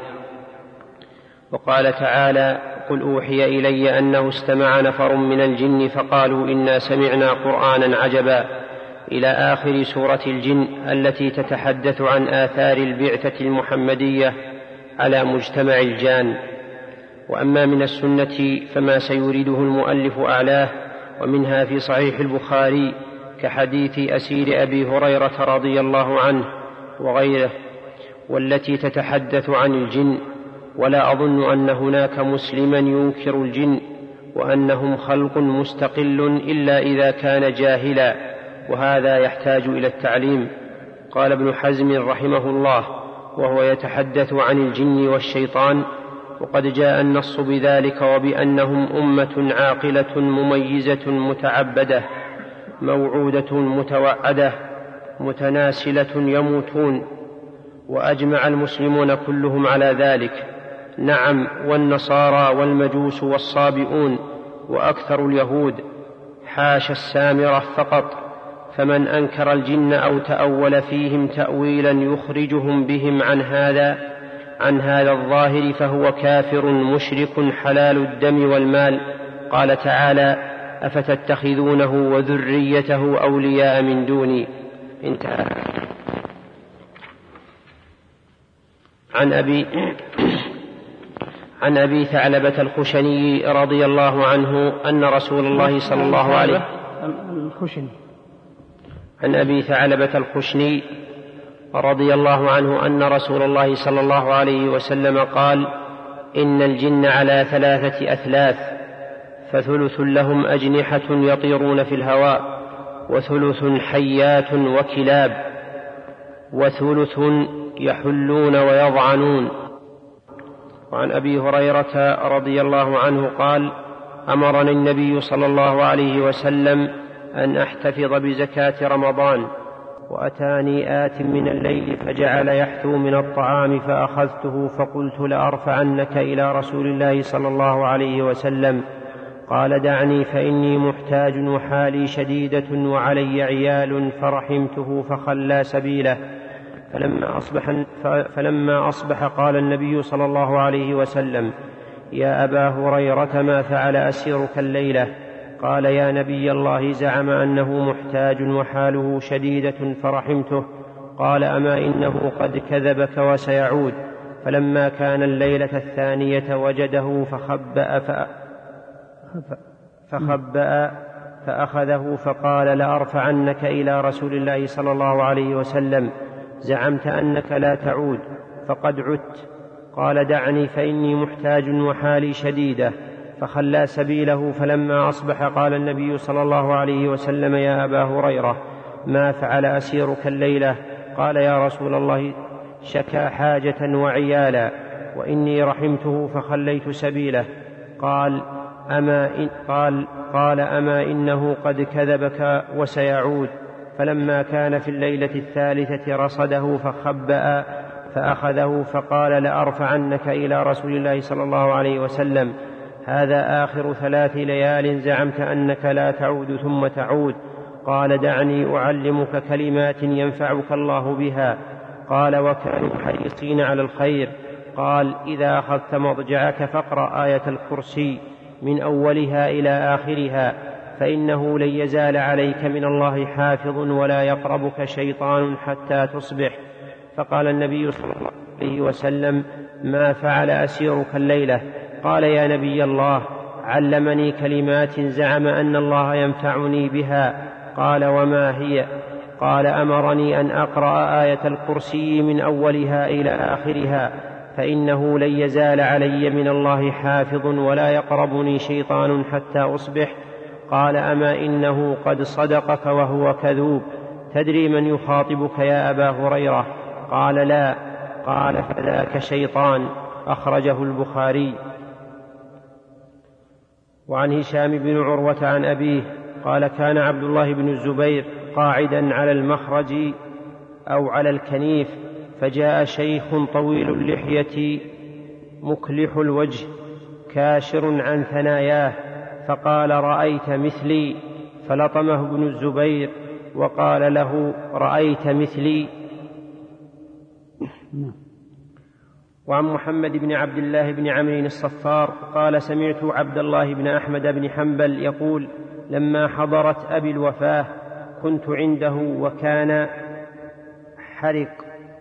وقال تعالى: قل أوحي إلي أنه استمع نفر من الجن فقالوا إنا سمعنا قرآنا عجبا، إلى آخر سورة الجن التي تتحدث عن آثار البعثة المحمدية على مجتمع الجان. وأما من السنة فما سيريده المؤلف أعلاه، ومنها في صحيح البخاري كحديث أسير أبي هريرة رضي الله عنه وغيره، والتي تتحدث عن الجن. ولا أظن أن هناك مسلما ينكر الجن وأنهم خلق مستقل إلا إذا كان جاهلا، وهذا يحتاج إلى التعليم. قال ابن حزم رحمه الله وهو يتحدث عن الجن والشيطان: وقد جاء النص بذلك، وبأنهم أمة عاقلة مميزة متعبدة موعودة متوعدة متناسلة يموتون، وأجمع المسلمون كلهم على ذلك. نعم، والنصارى والمجوس والصابئون وأكثر اليهود، حاشا السامرة فقط. فمن أنكر الجن أو تأول فيهم تأويلا يخرجهم بهم عن هذا عن هذا الظاهر فهو كافر مشرك حلال الدم والمال. قال تعالى: أفتتخذونه وذريته أولياء من دوني. انتهى. عن أبي عن أبي ثعلبة الخشني رضي الله عنه أن رسول الله صلى الله عليه الخشني عن أبي ثعلبة الخشني رضي الله عنه أن رسول الله صلى الله عليه وسلم قال: إن الجن على ثلاثة أثلاث، فثلث لهم أجنحة يطيرون في الهواء، وثلث حيات وكلاب، وثلث يحلون ويضعنون. وعن أبي هريرة رضي الله عنه قال: أمرني النبي صلى الله عليه وسلم أن أحتفظ بزكاة رمضان، وأتاني آت من الليل فجعل يحثو من الطعام فأخذته فقلت لأرفعنك إلى رسول الله صلى الله عليه وسلم. قال: دعني فإني محتاج وحالي شديدة وعلي عيال، فرحمته فخلى سبيله. فلما أصبح, فلما أصبح قال النبي صلى الله عليه وسلم: يا أبا هريرة ما فعل أسيرك الليلة؟ قال: يا نبي الله زعم أنه محتاج وحاله شديدة فرحمته. قال: أما إنه قد كذبك وسيعود. فلما كان الليلة الثانية وجده فخبأ فخبأ فأخذه فقال: لأرفعنك إلى رسول الله صلى الله عليه وسلم، زعمت أنك لا تعود فقد عدت. قال: دعني فإني محتاج وحالي شديدة. فخلى سبيله. فلما أصبح قال النبي صلى الله عليه وسلم: يا أبا هريرة ما فعل أسيرك الليلة؟ قال: يا رسول الله شكا حاجة وعيالا، وإني رحمته فخليت سبيله. قال: أما إن قال, قال أما إنه قد كذبك وسيعود. فلما كان في الليلة الثالثة رصده فخبأ فأخذه فقال: لأرفعنك إلى رسول الله صلى الله عليه وسلم، هذا آخر ثلاث ليال زعمت أنك لا تعود ثم تعود. قال: دعني أعلمك كلمات ينفعك الله بها. قال: وكانوا حريصين على الخير. قال: إذا أخذت مضجعك فاقرأ آية الكرسي من أولها إلى آخرها، فإنه لن يزال عليك من الله حافظ ولا يقربك شيطان حتى تصبح. فقال النبي صلى الله عليه وسلم: ما فعل أسيرك الليلة؟ قال: يا نبي الله علمني كلمات زعم أن الله ينفعني بها. قال: وما هي؟ قال: أمرني أن أقرأ آية الكرسي من أولها إلى آخرها، فإنه لن يزال علي من الله حافظ ولا يقربني شيطان حتى أصبح. قال: أما إنه قد صدقك وهو كذوب. تدري من يخاطبك يا أبا هريرة؟ قال: لا. قال: فذاك شيطان. أخرجه البخاري. وعن هشام بن عروة عن أبيه قال: كان عبد الله بن الزبير قاعدا على المخرج أو على الكنيف، فجاء شيخ طويل اللحية مكلح الوجه كاشر عن ثناياه، فقال: رأيت مثلي؟ فلطمه ابن الزبير وقال له: رأيت مثلي؟ وعن محمد بن عبد الله بن عمرو الصفار قال: سمعت عبد الله بن أحمد بن حنبل يقول: لما حضرت أبي الوفاة كنت عنده وكان حرق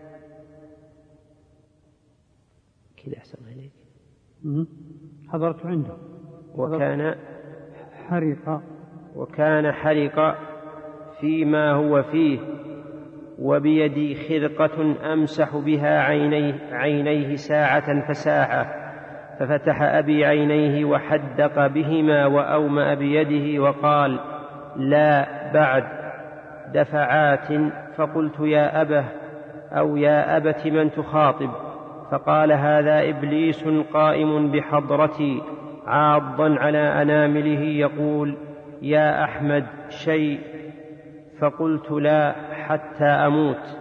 كذا أحسن عليك حضرت عنده وكان حرق وكان حرق فيما هو فيه، وبيدي خرقة أمسح بها عينيه, عينيه ساعة فساعة. ففتح أبي عينيه وحدق بهما وأومأ بيده وقال: لا بعد دفعات. فقلت: يا أبه أو يا أبت من تخاطب؟ فقال: هذا إبليس قائم بحضرتي عاضا على أنامله يقول: يا أحمد شيء؟ فقلت: لا حتى أموت.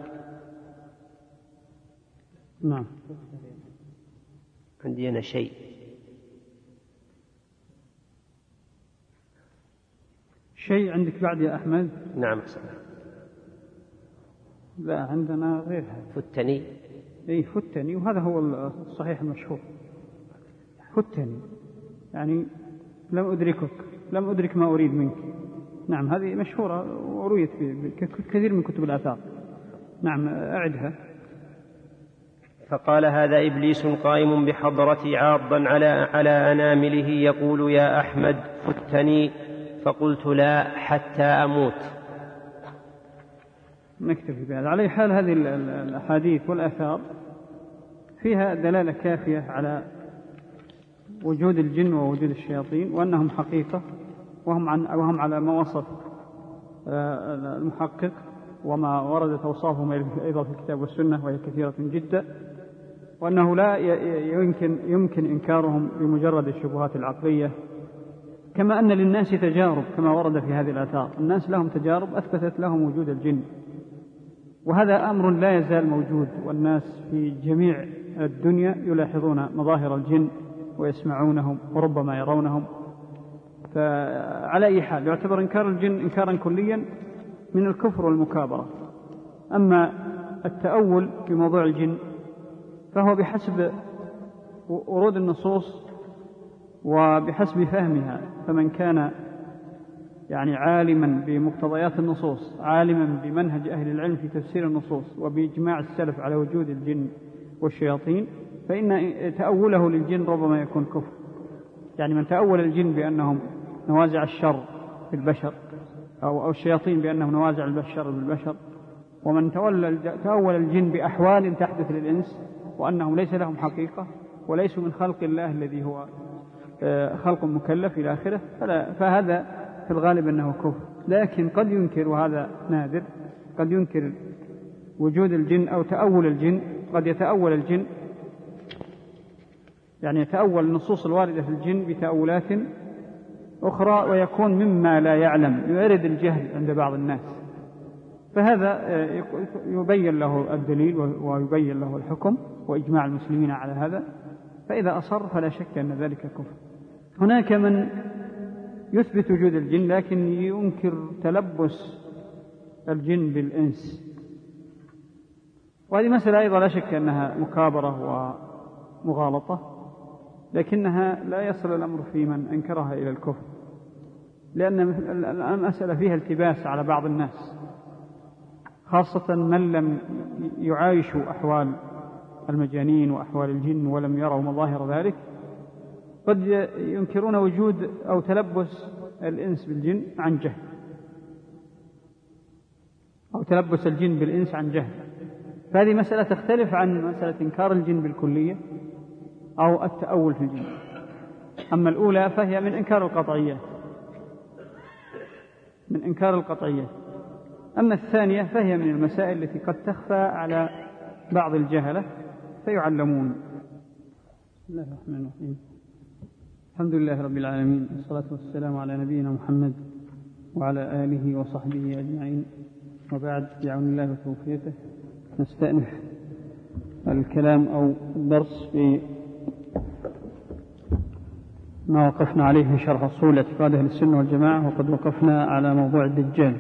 نعم. عندي أنا شيء. شيء عندك بعد يا أحمد؟ نعم سلام. لا عندنا غير هذا. فتني. اي فتني، وهذا هو الصحيح المشهور. فتني يعني لم أدركك، لم أدرك ما أريد منك. نعم هذه مشهورة ورويت في كثير من كتب الآثار. نعم أعدها. فقال: هذا إبليس قائم بحضرتي عاضا على على أنامله يقول: يا أحمد فتني. فقلت: لا حتى أموت. نكتفي بهذا. على حال هذه الأحاديث والآثار فيها دلالة كافية على وجود الجن ووجود الشياطين، وأنهم حقيقة، وهم, عن وهم على ما وصف المحقق وما وردت أوصافهم أيضا في الكتاب والسنة وهي كثيرة جدا، وأنه لا يمكن, يمكن إنكارهم بمجرد الشبهات العقلية، كما أن للناس تجارب كما ورد في هذه الآثار. الناس لهم تجارب أثبتت لهم وجود الجن، وهذا أمر لا يزال موجود، والناس في جميع الدنيا يلاحظون مظاهر الجن ويسمعونهم وربما يرونهم. فعلى أي حال يعتبر إنكار الجن إنكارا كليا من الكفر والمكابرة. أما التأول في موضوع الجن فهو بحسب ورود النصوص وبحسب فهمها، فمن كان يعني عالما بمقتضيات النصوص، عالما بمنهج أهل العلم في تفسير النصوص وبإجماع السلف على وجود الجن والشياطين، فإن تأوله للجن ربما يكون كفر. يعني من تأول الجن بأنهم نوازع الشر في البشر، أو, أو الشياطين بأنهم نوازع الشر بالبشر، ومن تأول الجن بأحوال تحدث للإنس وأنهم ليس لهم حقيقة وليسوا من خلق الله الذي هو خلق مكلف إلى آخره، فهذا في الغالب أنه كفر. لكن قد ينكر، وهذا نادر، قد ينكر وجود الجن أو تأول الجن. قد يتأول الجن، يعني يتأول النصوص الواردة في الجن بتأولات أخرى، ويكون مما لا يعلم، يعرض الجهل عند بعض الناس، فهذا يبين له الدليل ويبين له الحكم وإجماع المسلمين على هذا، فإذا أصر فلا شك أن ذلك كفر. هناك من يثبت وجود الجن لكن ينكر تلبس الجن بالإنس، وهذه مسألة أيضا لا شك أنها مكابرة ومغالطة، لكنها لا يصل الأمر في من أنكرها إلى الكفر، لأن المسألة فيها التباس على بعض الناس، خاصة من لم يعايشوا أحوال المجانين وأحوال الجن ولم يروا مظاهر ذلك. قد ينكرون وجود أو تلبس الإنس بالجن عن جهل، أو تلبس الجن بالإنس عن جهل، فهذه مسألة تختلف عن مسألة إنكار الجن بالكلية أو التأول في الجن. أما الأولى فهي من إنكار القطعية، من إنكار القطعية. أما الثانية فهي من المسائل التي قد تخفى على بعض الجهلة فيعلمون. بسم الله الرحمن الرحيم، الحمد لله رب العالمين، والصلاة والسلام على نبينا محمد وعلى آله وصحبه أجمعين، وبعد، بعون الله وتوفيقه نستأنف الكلام أو الدرس في ما وقفنا عليه في شرح أصول اعتقاد أهل السنة والجماعة، وقد وقفنا على موضوع الدجال.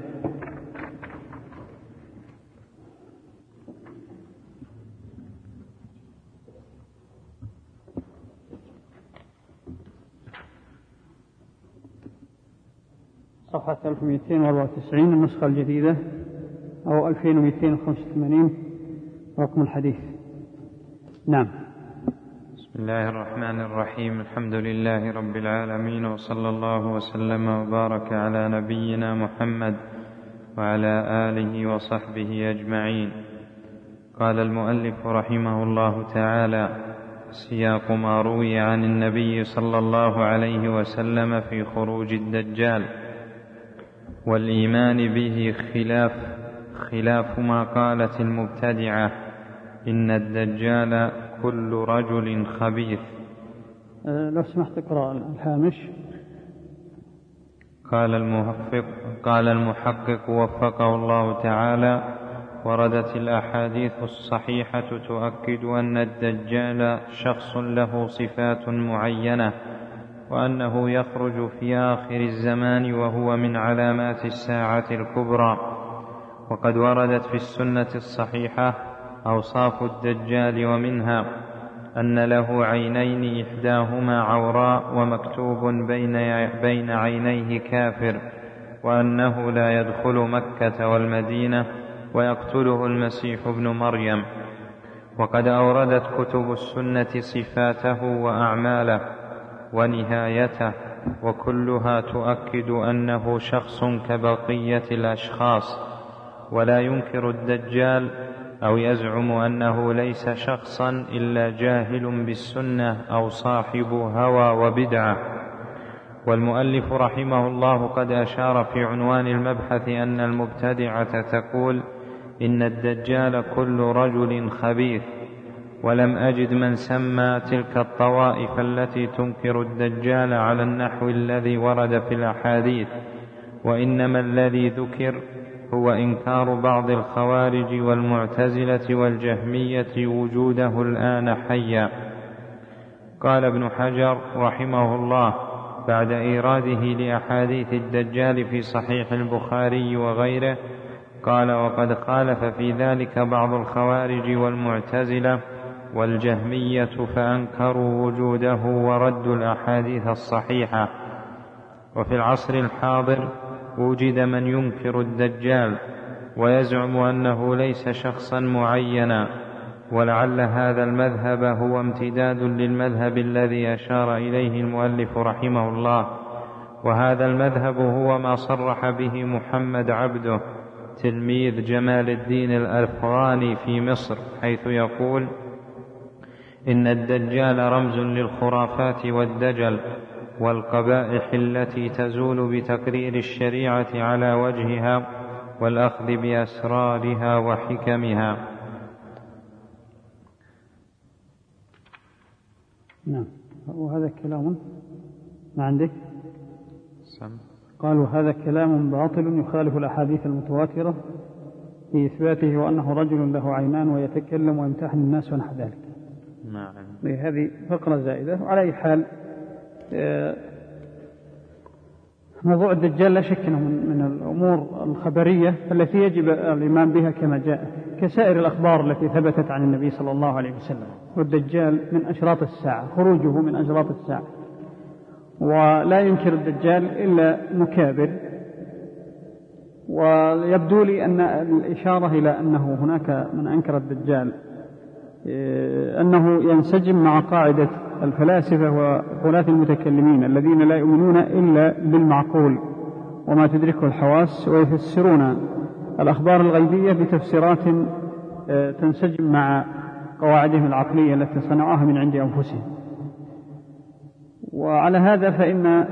صفحة ألف ومئتين وأربعة وتسعين النسخة الجديدة، أو ألفين ومئتين وخمسة وثمانين رقم الحديث. نعم. بسم الله الرحمن الرحيم، الحمد لله رب العالمين، وصلى الله وسلم وبارك على نبينا محمد وعلى آله وصحبه أجمعين. قال المؤلف رحمه الله تعالى: سياق ما روي عن النبي صلى الله عليه وسلم في خروج الدجال والإيمان به خلاف خلاف ما قالت المبتدعة إن الدجال كل رجل خبيث. أه لو سمحت اقرأ الهامش. قال المحقق قال المحقق وفقه الله تعالى: وردت الأحاديث الصحيحة تؤكد أن الدجال شخص له صفات معينة، وأنه يخرج في آخر الزمان وهو من علامات الساعة الكبرى. وقد وردت في السنة الصحيحة أوصاف الدجال، ومنها أن له عينين إحداهما عوراء ومكتوب بين بين عينيه كافر، وأنه لا يدخل مكة والمدينة ويقتله المسيح ابن مريم. وقد أوردت كتب السنة صفاته وأعماله ونهايته، وكلها تؤكد أنه شخص كبقية الأشخاص، ولا ينكر الدجال أو يزعم أنه ليس شخصا إلا جاهل بالسنة أو صاحب هوى وبدعة. والمؤلف رحمه الله قد أشار في عنوان المبحث أن المبتدعة تقول إن الدجال كل رجل خبيث، ولم أجد من سمى تلك الطوائف التي تنكر الدجال على النحو الذي ورد في الأحاديث، وإنما الذي ذكر هو إنكار بعض الخوارج والمعتزلة والجهمية وجوده الآن حيا. قال ابن حجر رحمه الله بعد إيراده لأحاديث الدجال في صحيح البخاري وغيره، قال: وقد خالف في ذلك بعض الخوارج والمعتزلة والجهمية فأنكروا وجوده وردوا الأحاديث الصحيحة. وفي العصر الحاضر وجد من ينكر الدجال ويزعم أنه ليس شخصا معينا، ولعل هذا المذهب هو امتداد للمذهب الذي أشار إليه المؤلف رحمه الله، وهذا المذهب هو ما صرح به محمد عبده تلميذ جمال الدين الأفغاني في مصر، حيث يقول: إن الدجال رمز للخرافات والدجل والقبائح التي تزول بتقرير الشريعة على وجهها والأخذ بأسرارها وحكمها. نعم. وهذا كلام ما عندك؟ سم. قالوا هذا كلام باطل يخالف الأحاديث المتواترة في إثباته وأنه رجل له عينان ويتكلم ويمتحن الناس ونحو ذلك. نعم. هذه فقرة زائدة. وعلى أي حال موضوع الدجال لا شك أنه من الأمور الخبرية التي يجب الإيمان بها كما جاء، كسائر الأخبار التي ثبتت عن النبي صلى الله عليه وسلم. والدجال من أشراط الساعة، خروجه من أشراط الساعة، ولا ينكر الدجال إلا مكابر. ويبدو لي أن الإشارة إلى أنه هناك من أنكر الدجال أنه ينسجم مع قاعدة الفلاسفة وغلاة المتكلمين الذين لا يؤمنون إلا بالمعقول وما تدركه الحواس، ويفسرون الأخبار الغيبية بتفسيرات تنسجم مع قواعدهم العقلية التي صنعوها من عند أنفسهم. وعلى هذا فإن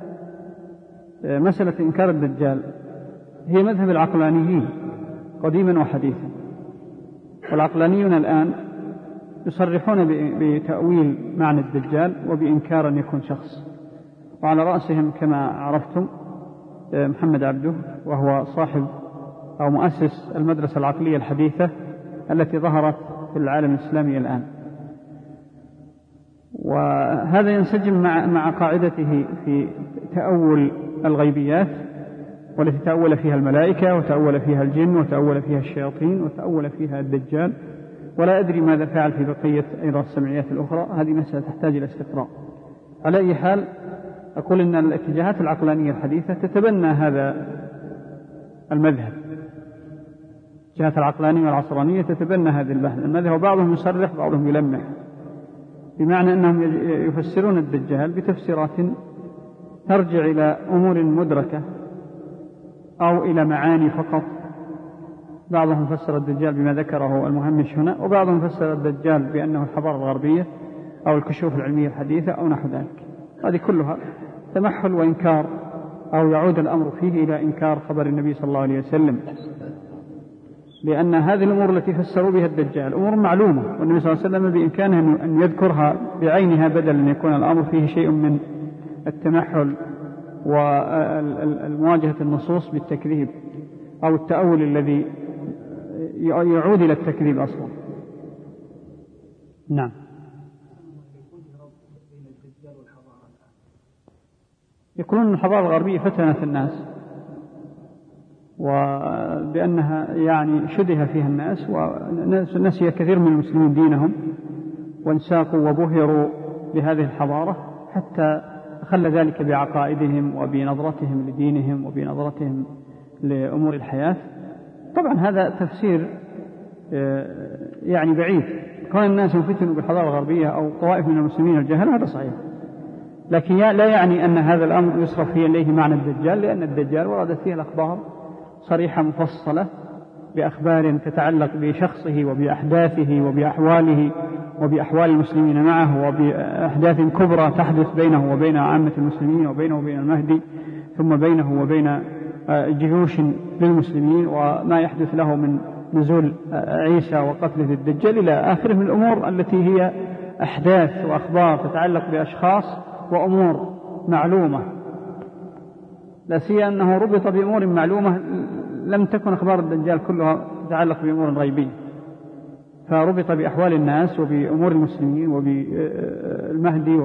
مسألة إنكار الدجال هي مذهب العقلانيين قديما وحديثا. والعقلانيون الآن يصرحون بتأويل معنى الدجال وبإنكار أن يكون شخص، وعلى رأسهم كما عرفتم محمد عبده، وهو صاحب أو مؤسس المدرسة العقلية الحديثة التي ظهرت في العالم الإسلامي الآن. وهذا ينسجم مع مع قاعدته في تأول الغيبيات، والتي تأول فيها الملائكة وتأول فيها الجن وتأول فيها الشياطين وتأول فيها الدجال، ولا أدري ماذا فعل في بقية أيضا السمعيات الأخرى. هذه مسألة تحتاج إلى استقراء. على أي حال أقول إن الاتجاهات العقلانية الحديثة تتبنى هذا المذهب. الاتجاهات العقلانية والعصرانية تتبنى هذا المذهب، وبعضهم يصرح بعضهم يلمح، بمعنى أنهم يفسرون الدجال بتفسيرات ترجع إلى أمور مدركة أو إلى معاني فقط. بعضهم فسر الدجال بما ذكره المهمش هنا، وبعضهم فسر الدجال بأنه الحضارة الغربية أو الكشوف العلمية الحديثة أو نحو ذلك. هذه كلها تمحل وإنكار، أو يعود الأمر فيه إلى إنكار خبر النبي صلى الله عليه وسلم، لأن هذه الأمور التي فسروا بها الدجال أمور معلومة، والنبي صلى الله عليه وسلم بإمكانه أن يذكرها بعينها بدل أن يكون الأمر فيه شيء من التمحل والمواجهة النصوص بالتكذيب أو التأول الذي يعود إلى التكذيب أصلا. نعم. يقولون الحضارة الغربية فتنت الناس، وبأنها يعني شبه فيها الناس، ونسي كثير من المسلمين دينهم وانساقوا وبهروا بهذه الحضارة، حتى خلى ذلك بعقائدهم وبنظرتهم لدينهم وبنظرتهم لأمور الحياة. طبعا هذا تفسير يعني بعيد. كون الناس يفتنوا بالحضارة الغربية أو طوائف من المسلمين الجهل هذا صحيح، لكن لا يعني أن هذا الأمر يصرف فيه إليه معنى الدجال، لأن الدجال وردت فيه الأخبار صريحة مفصلة بأخبار تتعلق بشخصه وبأحداثه وبأحواله وبأحوال المسلمين معه، وبأحداث كبرى تحدث بينه وبين عامة المسلمين، وبينه وبين المهدي، ثم بينه وبين جيوش للمسلمين، وما يحدث له من نزول عيسى وقتله الدجال إلى آخره من الأمور التي هي أحداث وأخبار تتعلق بأشخاص وأمور معلومة، لا سيما أنه ربط بأمور معلومة لم تكن أخبار الدجال كلها تتعلق بأمور غيبية، فربط بأحوال الناس وبأمور المسلمين وبالمهدي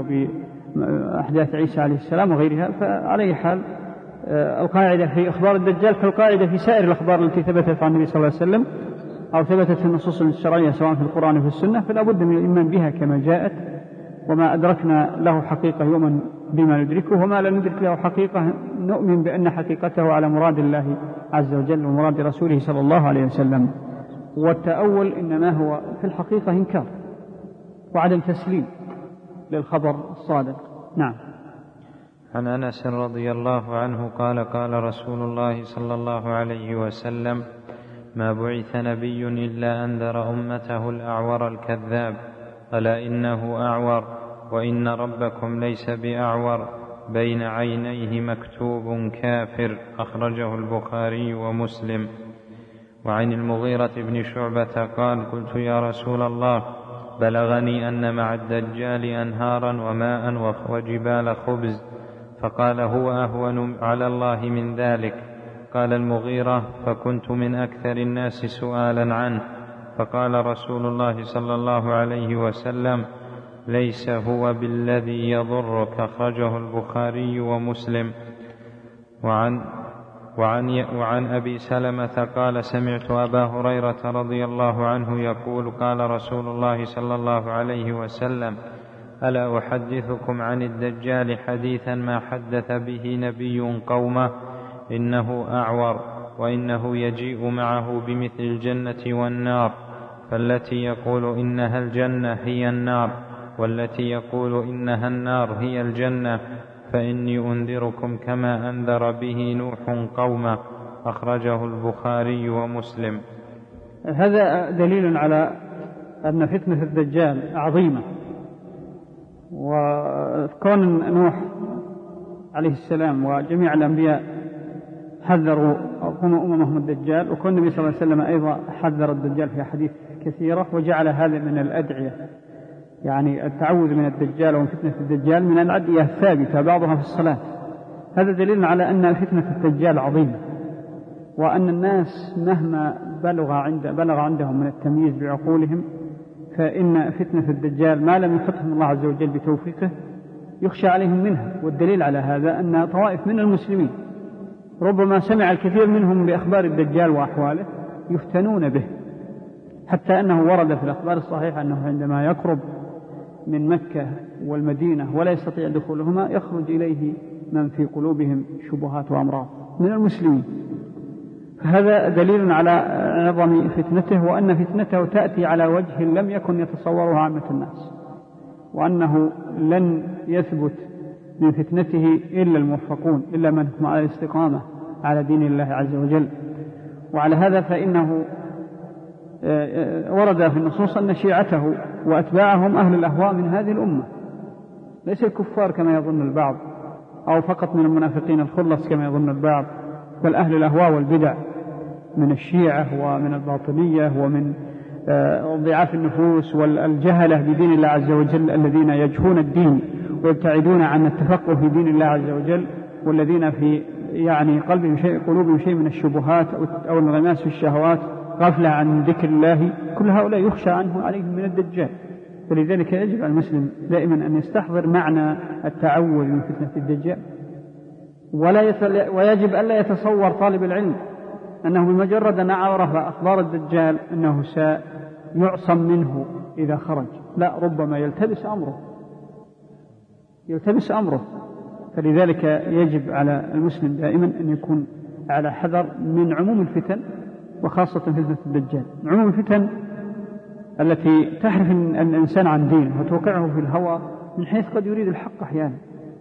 وبأحداث عيسى عليه السلام وغيرها. فعلى حال القاعدة في أخبار الدجال كالقاعدة في سائر الأخبار التي ثبتت عن النبي صلى الله عليه وسلم أو ثبتت في النصوص الشرعية سواء في القرآن وفي السنة، فلا بد من الإيمان بها كما جاءت، وما أدركنا له حقيقة يؤمن بما ندركه، وما لا ندرك له حقيقة نؤمن بأن حقيقته على مراد الله عز وجل ومراد رسوله صلى الله عليه وسلم. والتأول إنما هو في الحقيقة إنكار وعدم تسليم للخبر الصادق. نعم. عن أنس رضي الله عنه قال قال رسول الله صلى الله عليه وسلم: ما بعث نبي إلا أنذر أمته الأعور الكذاب، ألا إنه أعور وإن ربكم ليس بأعور بين عينيه مكتوب كافر، أخرجه البخاري ومسلم. وعن المغيرة بن شعبة قال: قلت يا رسول الله بلغني أن مع الدجال أنهارا وماء وجبال خبز، فقال: هو أهون على الله من ذلك. قال المغيرة: فكنت من أكثر الناس سؤالا عنه، فقال رسول الله صلى الله عليه وسلم: ليس هو بالذي يضرك، أخرجه البخاري ومسلم. وعن وعن, وعن أبي سلمة قال: سمعت أبا هريرة رضي الله عنه يقول: قال رسول الله صلى الله عليه وسلم: ألا أحدثكم عن الدجال حديثا ما حدث به نبي قومه، إنه أعور وإنه يجيء معه بمثل الجنة والنار، فالتي يقول إنها الجنة هي النار، والتي يقول إنها النار هي الجنة، فإني أنذركم كما أنذر به نوح قومه، أخرجه البخاري ومسلم. هذا دليل على أن فتنة الدجال عظيمة، وكون نوح عليه السلام وجميع الأنبياء حذروا أممهم الدجال، وكون النبي صلى الله عليه وسلم أيضا حذر الدجال في أحاديث كثيرة، وجعل هذا من الأدعية، يعني التعوذ من الدجال ومن فتنة الدجال من الأدعية الثابتة بعضها في الصلاة. هذا دليل على أن فتنة الدجال عظيمة، وأن الناس مهما بلغ, عند بلغ عندهم من التمييز بعقولهم، فإن فتنة الدجال ما لم يفتهم الله عز وجل بتوفيقه يخشى عليهم منها. والدليل على هذا أن طوائف من المسلمين ربما سمع الكثير منهم بأخبار الدجال وأحواله يفتنون به، حتى أنه ورد في الأخبار الصحيحة أنه عندما يقرب من مكة والمدينة ولا يستطيع دخولهما يخرج إليه من في قلوبهم شبهات وأمراض من المسلمين. فهذا دليل على عظم فتنته، وأن فتنته تأتي على وجه لم يكن يتصوره عامة الناس، وأنه لن يثبت من فتنته إلا الموفقون، إلا من هم على الاستقامة على دين الله عز وجل. وعلى هذا فإنه ورد في النصوص أن شيعته وأتباعهم أهل الأهواء من هذه الأمة، ليس الكفار كما يظن البعض، أو فقط من المنافقين الخلص كما يظن البعض، بل أهل الأهواء والبدع من الشيعة ومن الباطنية ومن ضعاف النفوس والجهلة بدين الله عز وجل، الذين يجهون الدين ويبتعدون عن التفقه في دين الله عز وجل، والذين في يعني قلبهم شيء قلوبهم شيء من الشبهات أو الانغماس في الشهوات، غفلة عن ذكر الله. كل هؤلاء يخشى عنه عليهم من الدجال. فلذلك يجب على المسلم دائما أن يستحضر معنى التعوذ من فتنة الدجال، ولا يتل... ويجب ألا يتصور طالب العلم أنه بمجرد أن عرف أخبار الدجال أنه سيعصم منه إذا خرج، لا، ربما يلتبس أمره يلتبس أمره فلذلك يجب على المسلم دائما أن يكون على حذر من عموم الفتن، وخاصة فتنة الدجال. عموم الفتن التي تحرف الإنسان عن دينه وتوقعه في الهوى من حيث قد يريد الحق أحيانا.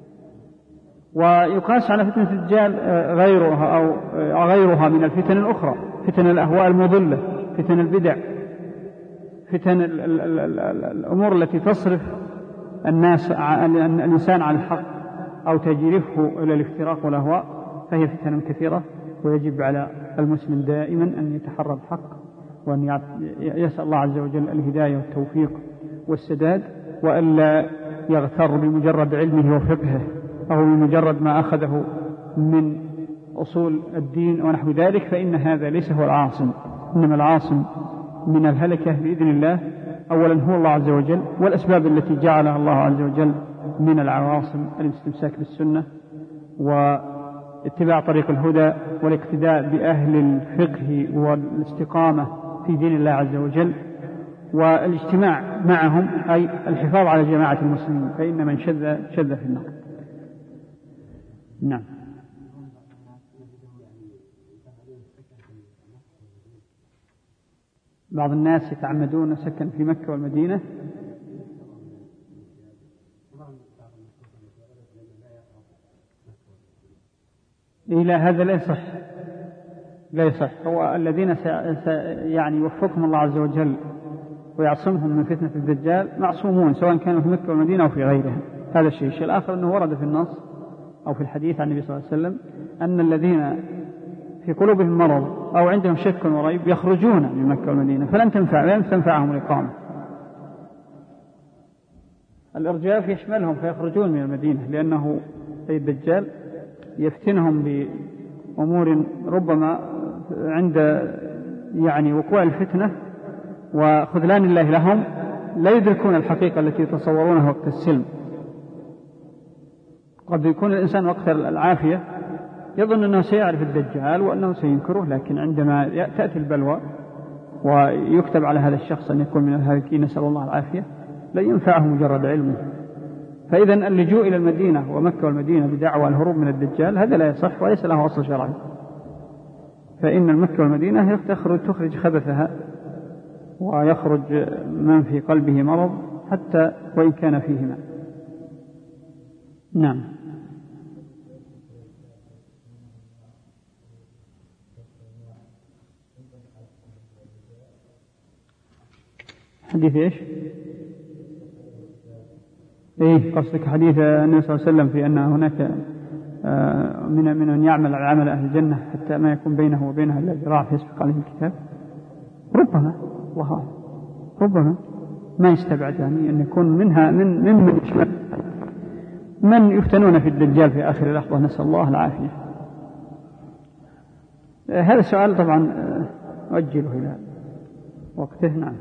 ويقاس على فتنة الدجال غيرها أو غيرها من الفتن الأخرى، فتن الأهواء المضلة، فتن البدع، فتن الأمور التي تصرف الناس الإنسان عن الحق أو تجرفه إلى الافتراق والأهواء، فهي فتن كثيرة، ويجب على المسلم دائما أن يتحرى الحق وأن يسأل الله عز وجل الهداية والتوفيق والسداد، وألا يغتر بمجرد علمه وفقهه أو بمجرد ما أخذه من أصول الدين ونحو ذلك، فإن هذا ليس هو العاصم. إنما العاصم من الهلكة بإذن الله أولا هو الله عز وجل، والأسباب التي جعلها الله عز وجل من العواصم الاستمساك بالسنة واتباع طريق الهدى والاقتداء بأهل الفقه والاستقامة في دين الله عز وجل، والاجتماع معهم أي الحفاظ على جماعة المسلمين، فإن من شذ شذ في النار. نعم. بعض الناس يتعمدون سكن في مكة والمدينة. إلى هذا لا يصح، لا يصح. هو الذين يعني يوفقهم الله عز وجل ويعصمهم من فتنة الدجال معصومون، سواء كانوا في مكة والمدينة أو في غيرها. هذا الشيء. الشيء الآخر أنه ورد في النص أو في الحديث عن النبي صلى الله عليه وسلم أن الذين في قلوبهم مرض أو عندهم شك وريب يخرجون من مكة والمدينة فلن تنفع لن تنفعهم الإقامة. الإرجاف يشملهم فيخرجون من المدينة، لأنه الدجال يفتنهم بأمور ربما عند يعني وقوع الفتنة وخذلان الله لهم لا يدركون الحقيقة التي يتصورونها وقت السلم. قد يكون الإنسان وقت العافية يظن أنه سيعرف الدجال وأنه سينكره، لكن عندما تأتي البلوى ويكتب على هذا الشخص أن يكون من الهالكين نسأل الله العافية لا ينفعه مجرد علمه. فإذا اللجوء إلى المدينة ومكة والمدينة بدعوى الهروب من الدجال هذا لا يصح وليس له أصل شرعي، فإن المكة والمدينة تخرج تخرج خبثها ويخرج من في قلبه مرض حتى وإن كان فيهما. نعم. حديث إيش؟ إيه قصدك حديث النبي صلى الله عليه وسلم في أن هناك من من أن يعمل على عمل أهل الجنة حتى ما يكون بينه وبينها إلا ذراع فيسبق عليه الكتاب. ربما الله ربما ما يستبعد يعني أن يكون منها من من من يشمل من يفتنون في الدجال في آخر لحظة نسأل الله العافية. هذا السؤال طبعا أجله إلى وقته. نعم.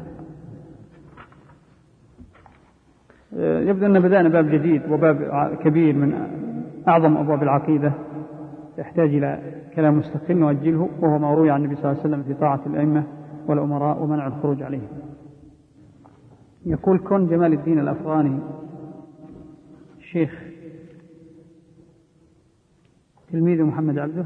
يبدو أن بدأنا باب جديد وباب كبير من أعظم أبواب العقيدة يحتاج إلى كلام مستقل نؤجله، وهو ما روي عن النبي صلى الله عليه وسلم في طاعة الأئمة والأمراء ومنع الخروج عليهم. يقول كون جمال الدين الأفغاني شيخ تلميذ محمد عبده،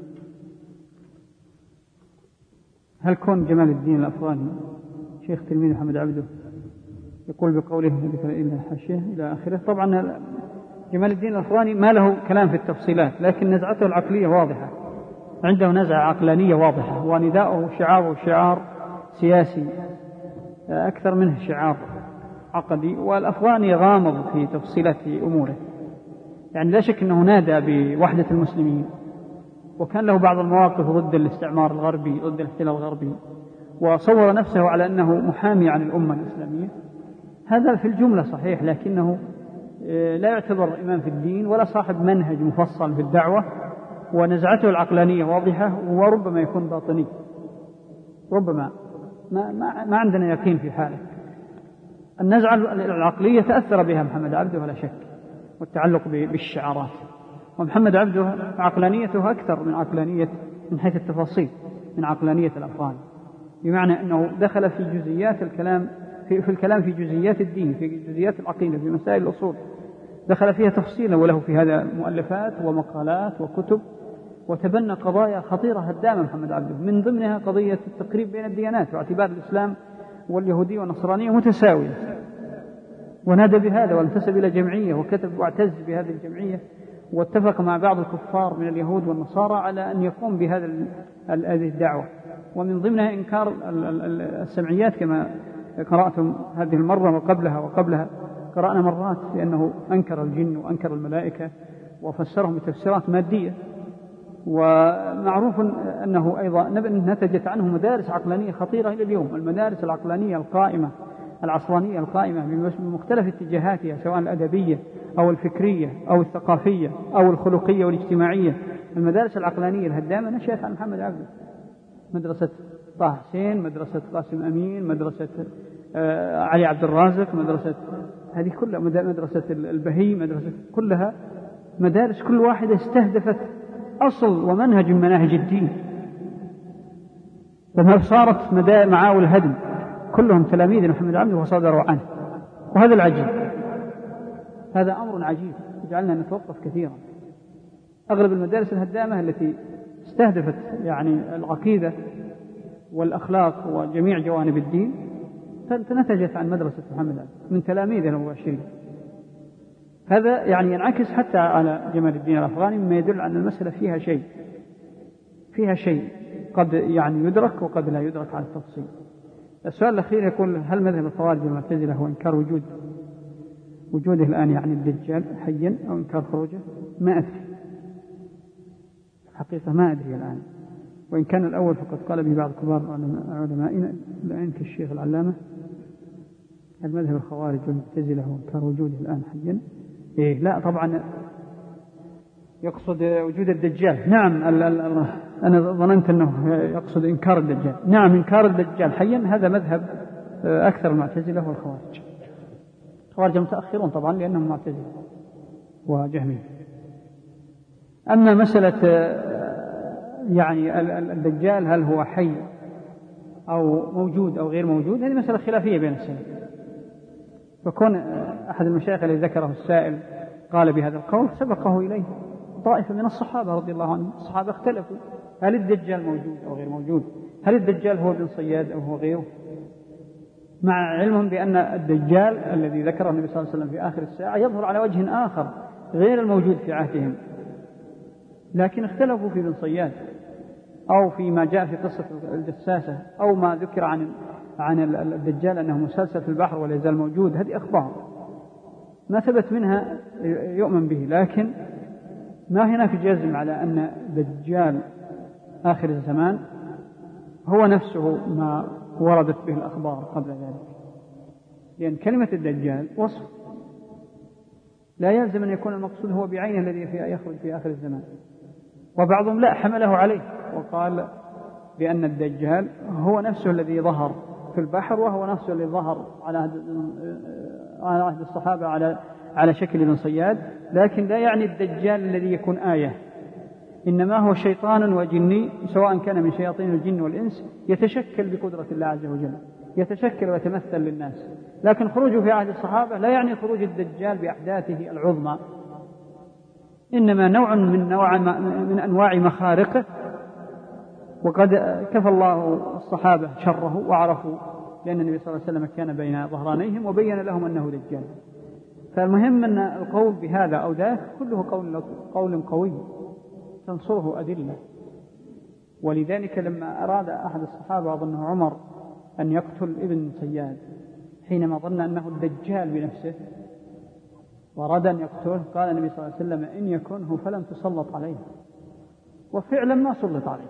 هل كون جمال الدين الأفغاني شيخ تلميذ محمد عبده يقول بقوله ذكر إلا حاشية إلى آخره؟ طبعا جمال الدين الأفغاني ما له كلام في التفصيلات، لكن نزعته العقلية واضحة، عنده نزعة عقلانية واضحة، ونداؤه شعاره شعار سياسي أكثر منه شعار عقدي، والأفغاني غامض في تفصيلات أموره. يعني لا شك أنه نادى بوحدة المسلمين، وكان له بعض المواقف ضد الاستعمار الغربي ضد الاحتلال الغربي، وصور نفسه على أنه محامي عن الأمة الإسلامية. هذا في الجملة صحيح، لكنه لا يعتبر إمام في الدين ولا صاحب منهج مفصل في الدعوة، ونزعته العقلانية واضحة، وربما يكون باطني، ربما ما, ما, ما عندنا يقين في حاله. النزعة العقلية تأثر بها محمد عبده ولا شك، والتعلق بالشعارات. ومحمد عبده عقلانيته أكثر من عقلانية من حيث التفاصيل من عقلانية الأفغان، بمعنى أنه دخل في جزئيات الكلام في, في الكلام في جزئيات الدين، في جزئيات العقيدة، في مسائل الأصول، دخل فيها تفصيلا، وله في هذا مؤلفات ومقالات وكتب، وتبنى قضايا خطيرة هدامة محمد عبده، من ضمنها قضية التقريب بين الديانات واعتبار الإسلام واليهودية والنصرانية متساوية، ونادى بهذا وانتسب إلى جمعية وكتب واعتز بهذه الجمعية، واتفق مع بعض الكفار من اليهود والنصارى على أن يقوم بهذا هذه الدعوة، ومن ضمنها إنكار السمعيات كما قرأتم هذه المرة وقبلها وقبلها قرأنا مرات، لأنه أنكر الجن وأنكر الملائكة وفسرهم بتفسيرات مادية، ومعروف أنه أيضا نتجت عنه مدارس عقلانية خطيرة إلى اليوم. المدارس العقلانية القائمة العصرانية القائمة بمختلف اتجاهاتها، سواء الأدبية أو الفكرية أو الثقافية أو الخلقية والاجتماعية. المدارس العقلانية الهدامة نشأت عن محمد عبده، مدرسة طه حسين، مدرسة قاسم أمين، مدرسة علي عبد الرازق، مدرسة هذه كلها، مدرسة البهي، مدرسة كلها مدارس كل واحدة استهدفت أصل ومنهج من مناهج الدين، لما صارت معاول هدم كلهم تلاميذ محمد عبده وصدروا عنه. وهذا العجيب، هذا أمر عجيب يجعلنا نتوقف كثيرا. أغلب المدارس الهدامة التي استهدفت يعني العقيدة والأخلاق وجميع جوانب الدين نتجت عن مدرسة محمد عبده من تلاميذه المباشرين. هذا يعني ينعكس حتى على جمال الدين الأفغاني، مما يدل على المسألة فيها شيء فيها شيء قد يعني يدرك وقد لا يدرك على التفصيل. السؤال الأخير يقول: هل مذهب الخوارج والمعتزلة هو إنكار وجود وجوده الآن يعني الدجال حيا أو إنكار خروجه؟ ما أدري الحقيقة، ما أدري الآن. وإن كان الأول فقد قال به بعض كبار علمائنا الآن كالشيخ العلامة: المذهب الخوارج والمعتزلة هو إنكار وجوده الآن حيا. إيه لا طبعا يقصد وجود الدجال. نعم ال ال أنا ظننت أنه يقصد إنكار الدجال. نعم إنكار الدجال حيا هذا مذهب أكثر المعتزلة والخوارج. الخوارج متأخرون طبعا لأنهم معتزلة وجهمية. أما مسألة يعني الدجال هل هو حي أو موجود أو غير موجود، هذه مسألة خلافية بين السلف. فكون أحد المشايخ الذي ذكره السائل قال بهذا القول سبقه إليه طائفة من الصحابة رضي الله عنهم. الصحابة اختلفوا هل الدجال موجود أو غير موجود، هل الدجال هو ابن صياد أو هو غيره، مع علمهم بأن الدجال الذي ذكره النبي صلى الله عليه وسلم في آخر الساعة يظهر على وجه آخر غير الموجود في عهدهم. لكن اختلفوا في ابن صياد أو فيما جاء في قصة الجساسة أو ما ذكر عن عن الدجال أنه مسلسل في البحر ولا يزال موجود. هذه أخبار ما ثبت منها يؤمن به، لكن ما هناك جزم على أن دجال آخر الزمان هو نفسه ما وردت به الأخبار قبل ذلك، لأن كلمة الدجال وصف لا يلزم أن يكون المقصود هو بعينه الذي يخرج في آخر الزمان. وبعضهم لا حمله عليه وقال بأن الدجال هو نفسه الذي ظهر في البحر، وهو نفسه الذي ظهر على على عهد الصحابة على على شكل ابن صياد، لكن لا يعني الدجال الذي يكون آية، إنما هو شيطان وجني سواء كان من شياطين الجن والإنس يتشكل بقدرة الله عز وجل، يتشكل ويتمثل للناس. لكن خروجه في عهد الصحابة لا يعني خروج الدجال بأحداثه العظمى، إنما نوع من نوع من أنواع مخارقه، وقد كفى الله الصحابة شره وعرفوا، لأن النبي صلى الله عليه وسلم كان بين ظهرانيهم وبين لهم أنه دجال. فالمهم أن القول بهذا أو ذاك كله قول قول قوي تنصره أدلة. ولذلك لما أراد أحد الصحابة أظنه عمر أن يقتل ابن صياد حينما ظن أنه الدجال بنفسه وأراد أن يقتله، قال النبي صلى الله عليه وسلم: إن يكنه فلن تسلط عليه. وفعلا ما سلط عليه.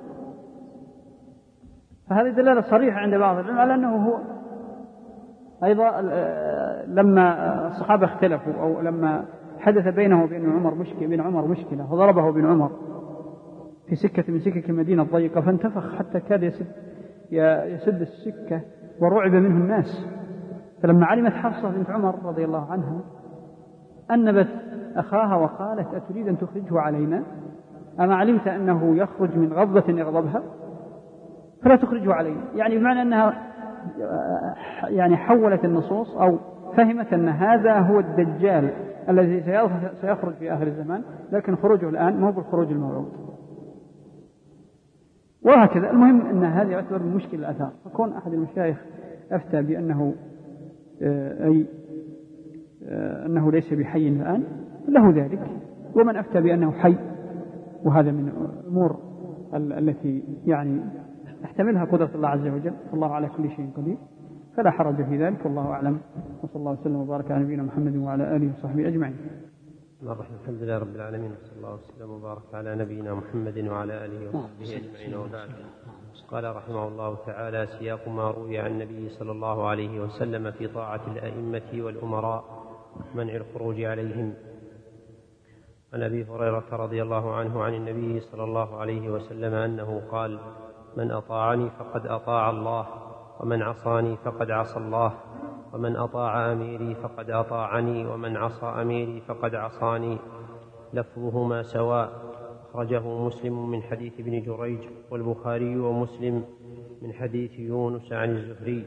فهذه دلالة صريحة عند بعض العلماء على أنه هو. أيضا لما الصحابة اختلفوا أو لما حدث بينه وبين عمر مشكلة بين عمر مشكلة وضربه ابن عمر في سكة من سكك المدينة الضيقة فانتفخ حتى كاد يسد يسد السكة ورعب منه الناس. فلما علمت حفصة بنت عمر رضي الله عنها أنبت أخاها وقالت: أتريد أن تخرجه علينا؟ أما علمت أنه يخرج من غضبة يغضبها فلا تخرجه علينا. يعني بمعنى أنها يعني حولت النصوص أو فهمت أن هذا هو الدجال الذي سيخرج في آخر الزمان، لكن خروجه الآن مو بالخروج الموعود. وهكذا. المهم أن هذه يعتبر من مشكل الآثار. فكون أحد المشايخ أفتى بأنه أي أنه ليس بحي الآن له ذلك، ومن أفتى بأنه حي، وهذا من الأمور التي يعني تحتملها قدرة الله عز وجل، والله على كل شيء قدير، فلا حرج في ذلك، والله أعلم. وصلى الله وسلم وبارك على نبينا محمد وعلى آله وصحبه أجمعين. الحمد لله رب العالمين، صلى الله وسلم وبارك على نبينا محمد وعلى آله وصحبه أجمعين وبعد. قال رحمه الله تعالى: سياق ما روي عن النبي صلى الله عليه وسلم في طاعة الأئمة والأمراء منع الخروج عليهم. عن أبي هريرة رضي الله عنه عن النبي صلى الله عليه وسلم أنه قال: من أطاعني فقد أطاع الله، ومن عصاني فقد عصى الله، ومن أطاع أميري فقد أطاعني، ومن عصى أميري فقد عصاني. لفظهما سواء. أخرجه مسلم من حديث ابن جريج، والبخاري ومسلم من حديث يونس عن الزهري.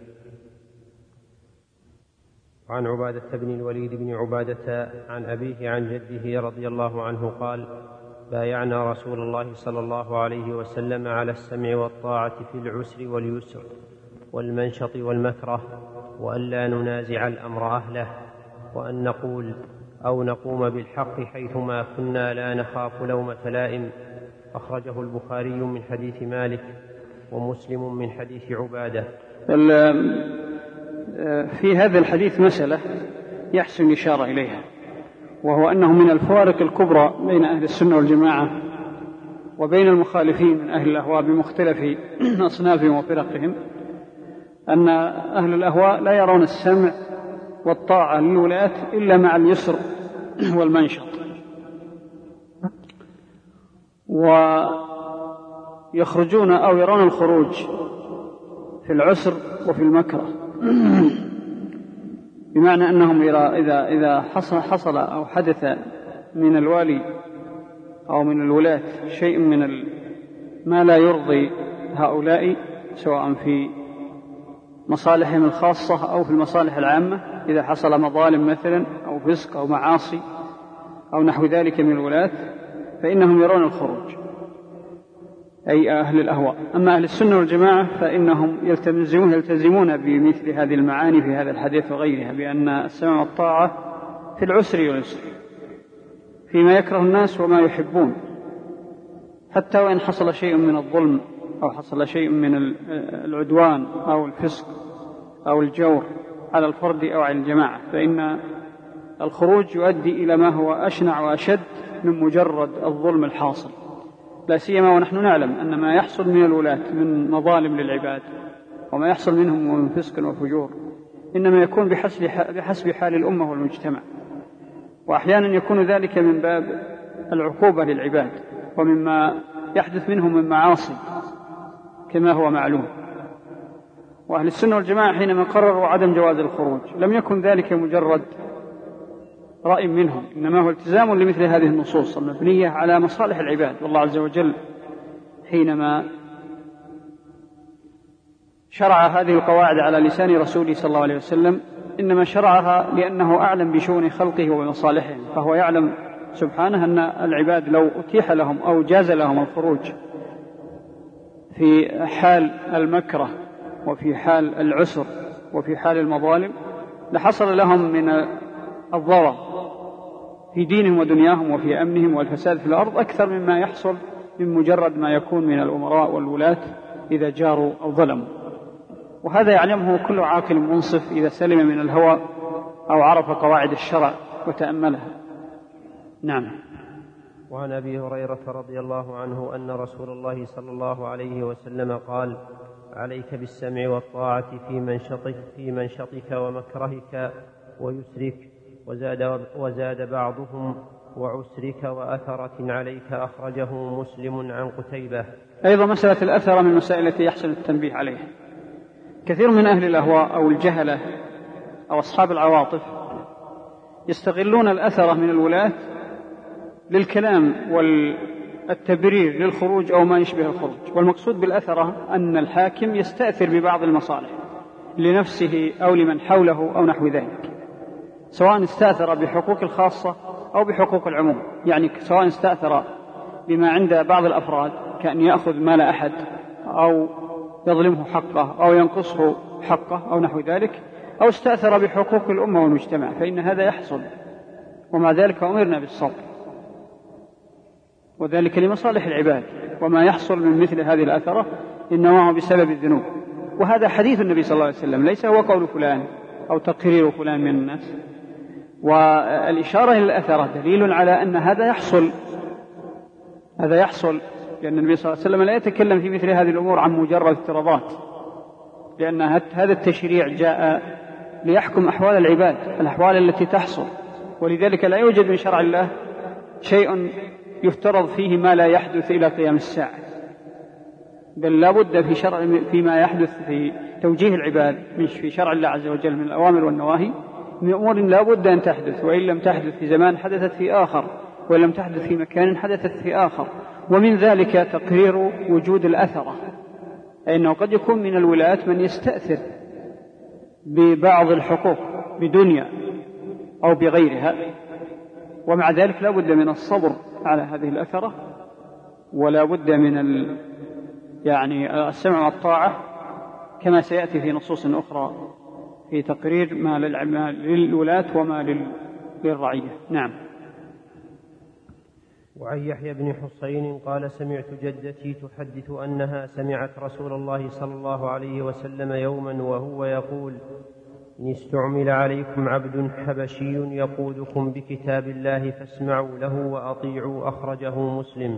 وعن عبادة بن الوليد بن عبادة عن أبيه عن جده رضي الله عنه قال: بايعنا رسول الله صلى الله عليه وسلم على السمع والطاعة في العسر واليسر والمنشط والمكره، وألا ننازع الأمر أهله، وأن نقول أو نقوم بالحق حيثما كنا لا نخاف لومة لائم. أخرجه البخاري من حديث مالك، ومسلم من حديث عبادة. في هذا الحديث مسألة يحسن الإشارة إليها، وهو أنه من الفوارق الكبرى بين أهل السنة والجماعة وبين المخالفين من أهل الأهواء بمختلف أصنافهم وفرقهم، أن أهل الأهواء لا يرون السمع والطاعة للولاة إلا مع اليسر والمنشط، ويخرجون أو يرون الخروج في العسر وفي المكره، بمعنى أنهم إذا إذا حصل أو حدث من الوالي أو من الولاة شيء من ما لا يرضي هؤلاء، سواء في مصالحهم الخاصة أو في المصالح العامة، إذا حصل مظالم مثلا أو فسق أو معاصي أو نحو ذلك من الولاة، فإنهم يرون الخروج، أي أهل الأهواء. أما أهل السنة والجماعة فإنهم يلتزمون, يلتزمون بمثل هذه المعاني في هذا الحديث وغيرها، بأن السمع والطاعة في العسر واليسر، فيما يكره الناس وما يحبون، حتى وإن حصل شيء من الظلم أو حصل شيء من العدوان أو الفسق أو الجور على الفرد أو على الجماعة، فإن الخروج يؤدي إلى ما هو أشنع وأشد من مجرد الظلم الحاصل، لا سيما ونحن نعلم أن ما يحصل من الولاة من مظالم للعباد وما يحصل منهم من فسق وفجور إنما يكون بحسب حال الأمة والمجتمع، وأحيانا يكون ذلك من باب العقوبة للعباد ومما يحدث منهم من معاصي كما هو معلوم. وأهل السنة والجماعة حينما قرروا عدم جواز الخروج لم يكن ذلك مجرد رأي منهم، إنما هو التزام لمثل هذه النصوص المبنية على مصالح العباد. والله عز وجل حينما شرع هذه القواعد على لسان رسوله صلى الله عليه وسلم إنما شرعها لأنه أعلم بشؤون خلقه ومصالحهم، فهو يعلم سبحانه أن العباد لو أتيح لهم أو جاز لهم الخروج في حال المكره وفي حال العسر وفي حال المظالم لحصل لهم من الضرر في دينهم ودنياهم وفي أمنهم والفساد في الأرض أكثر مما يحصل من مجرد ما يكون من الأمراء والولاة إذا جاروا أو ظلموا. وهذا يعلمه كل عاقل منصف إذا سلم من الهوى أو عرف قواعد الشرع وتأملها. نعم. وعن أبي هريرة رضي الله عنه أن رسول الله صلى الله عليه وسلم قال: عليك بالسمع والطاعة في منشطك, في منشطك ومكرهك ويسرك. وزاد, وزاد بعضهم: وعسرك وأثرة عليك. أخرجه مسلم عن قتيبة. أيضا مسألة الأثر من المسائل التي يحسن التنبيه عليها. كثير من أهل الأهواء أو الجهلة أو أصحاب العواطف يستغلون الأثر من الولاة للكلام والتبرير للخروج أو ما يشبه الخروج. والمقصود بالأثرة أن الحاكم يستأثر ببعض المصالح لنفسه أو لمن حوله أو نحو ذلك، سواء استأثر بحقوق الخاصة أو بحقوق العموم، يعني سواء استأثر بما عند بعض الأفراد كأن يأخذ مال أحد أو يظلمه حقه أو ينقصه حقه أو نحو ذلك، أو استأثر بحقوق الأمة والمجتمع، فإن هذا يحصل، ومع ذلك أمرنا بالصبر، وذلك لمصالح العباد. وما يحصل من مثل هذه الأثرة إنما هو بسبب الذنوب. وهذا حديث النبي صلى الله عليه وسلم، ليس هو قول فلان أو تقرير فلان من الناس، والإشارة إلى الأثرة دليل على أن هذا يحصل هذا يحصل لأن النبي صلى الله عليه وسلم لا يتكلم في مثل هذه الأمور عن مجرد افتراضات، لأن هذا التشريع جاء ليحكم أحوال العباد، الأحوال التي تحصل، ولذلك لا يوجد من شرع الله شيء يفترض فيه ما لا يحدث إلى قيام الساعة، بل لا بد في شرع فيما يحدث في توجيه العباد مش في شرع الله عز وجل من الأوامر والنواهي من أمور لا بد أن تحدث، وإن لم تحدث في زمان حدثت في آخر، وإن لم تحدث في مكان حدثت في آخر. ومن ذلك تقرير وجود الأثرة، أنه قد يكون من الولاة من يستأثر ببعض الحقوق بدنيا أو بغيرها، ومع ذلك لا بد من الصبر على هذه الأثرة، ولا بد من ال... يعني السمع والطاعة كما سيأتي في نصوص أخرى في تقرير ما للولاة وما للرعية. نعم. وعن يحيى بن حسين قال سمعت جدتي تحدث أنها سمعت رسول الله صلى الله عليه وسلم يوما وهو يقول إن استعمل عليكم عبد حبشي يقودكم بكتاب الله فاسمعوا له وأطيعوا، أخرجه مسلم.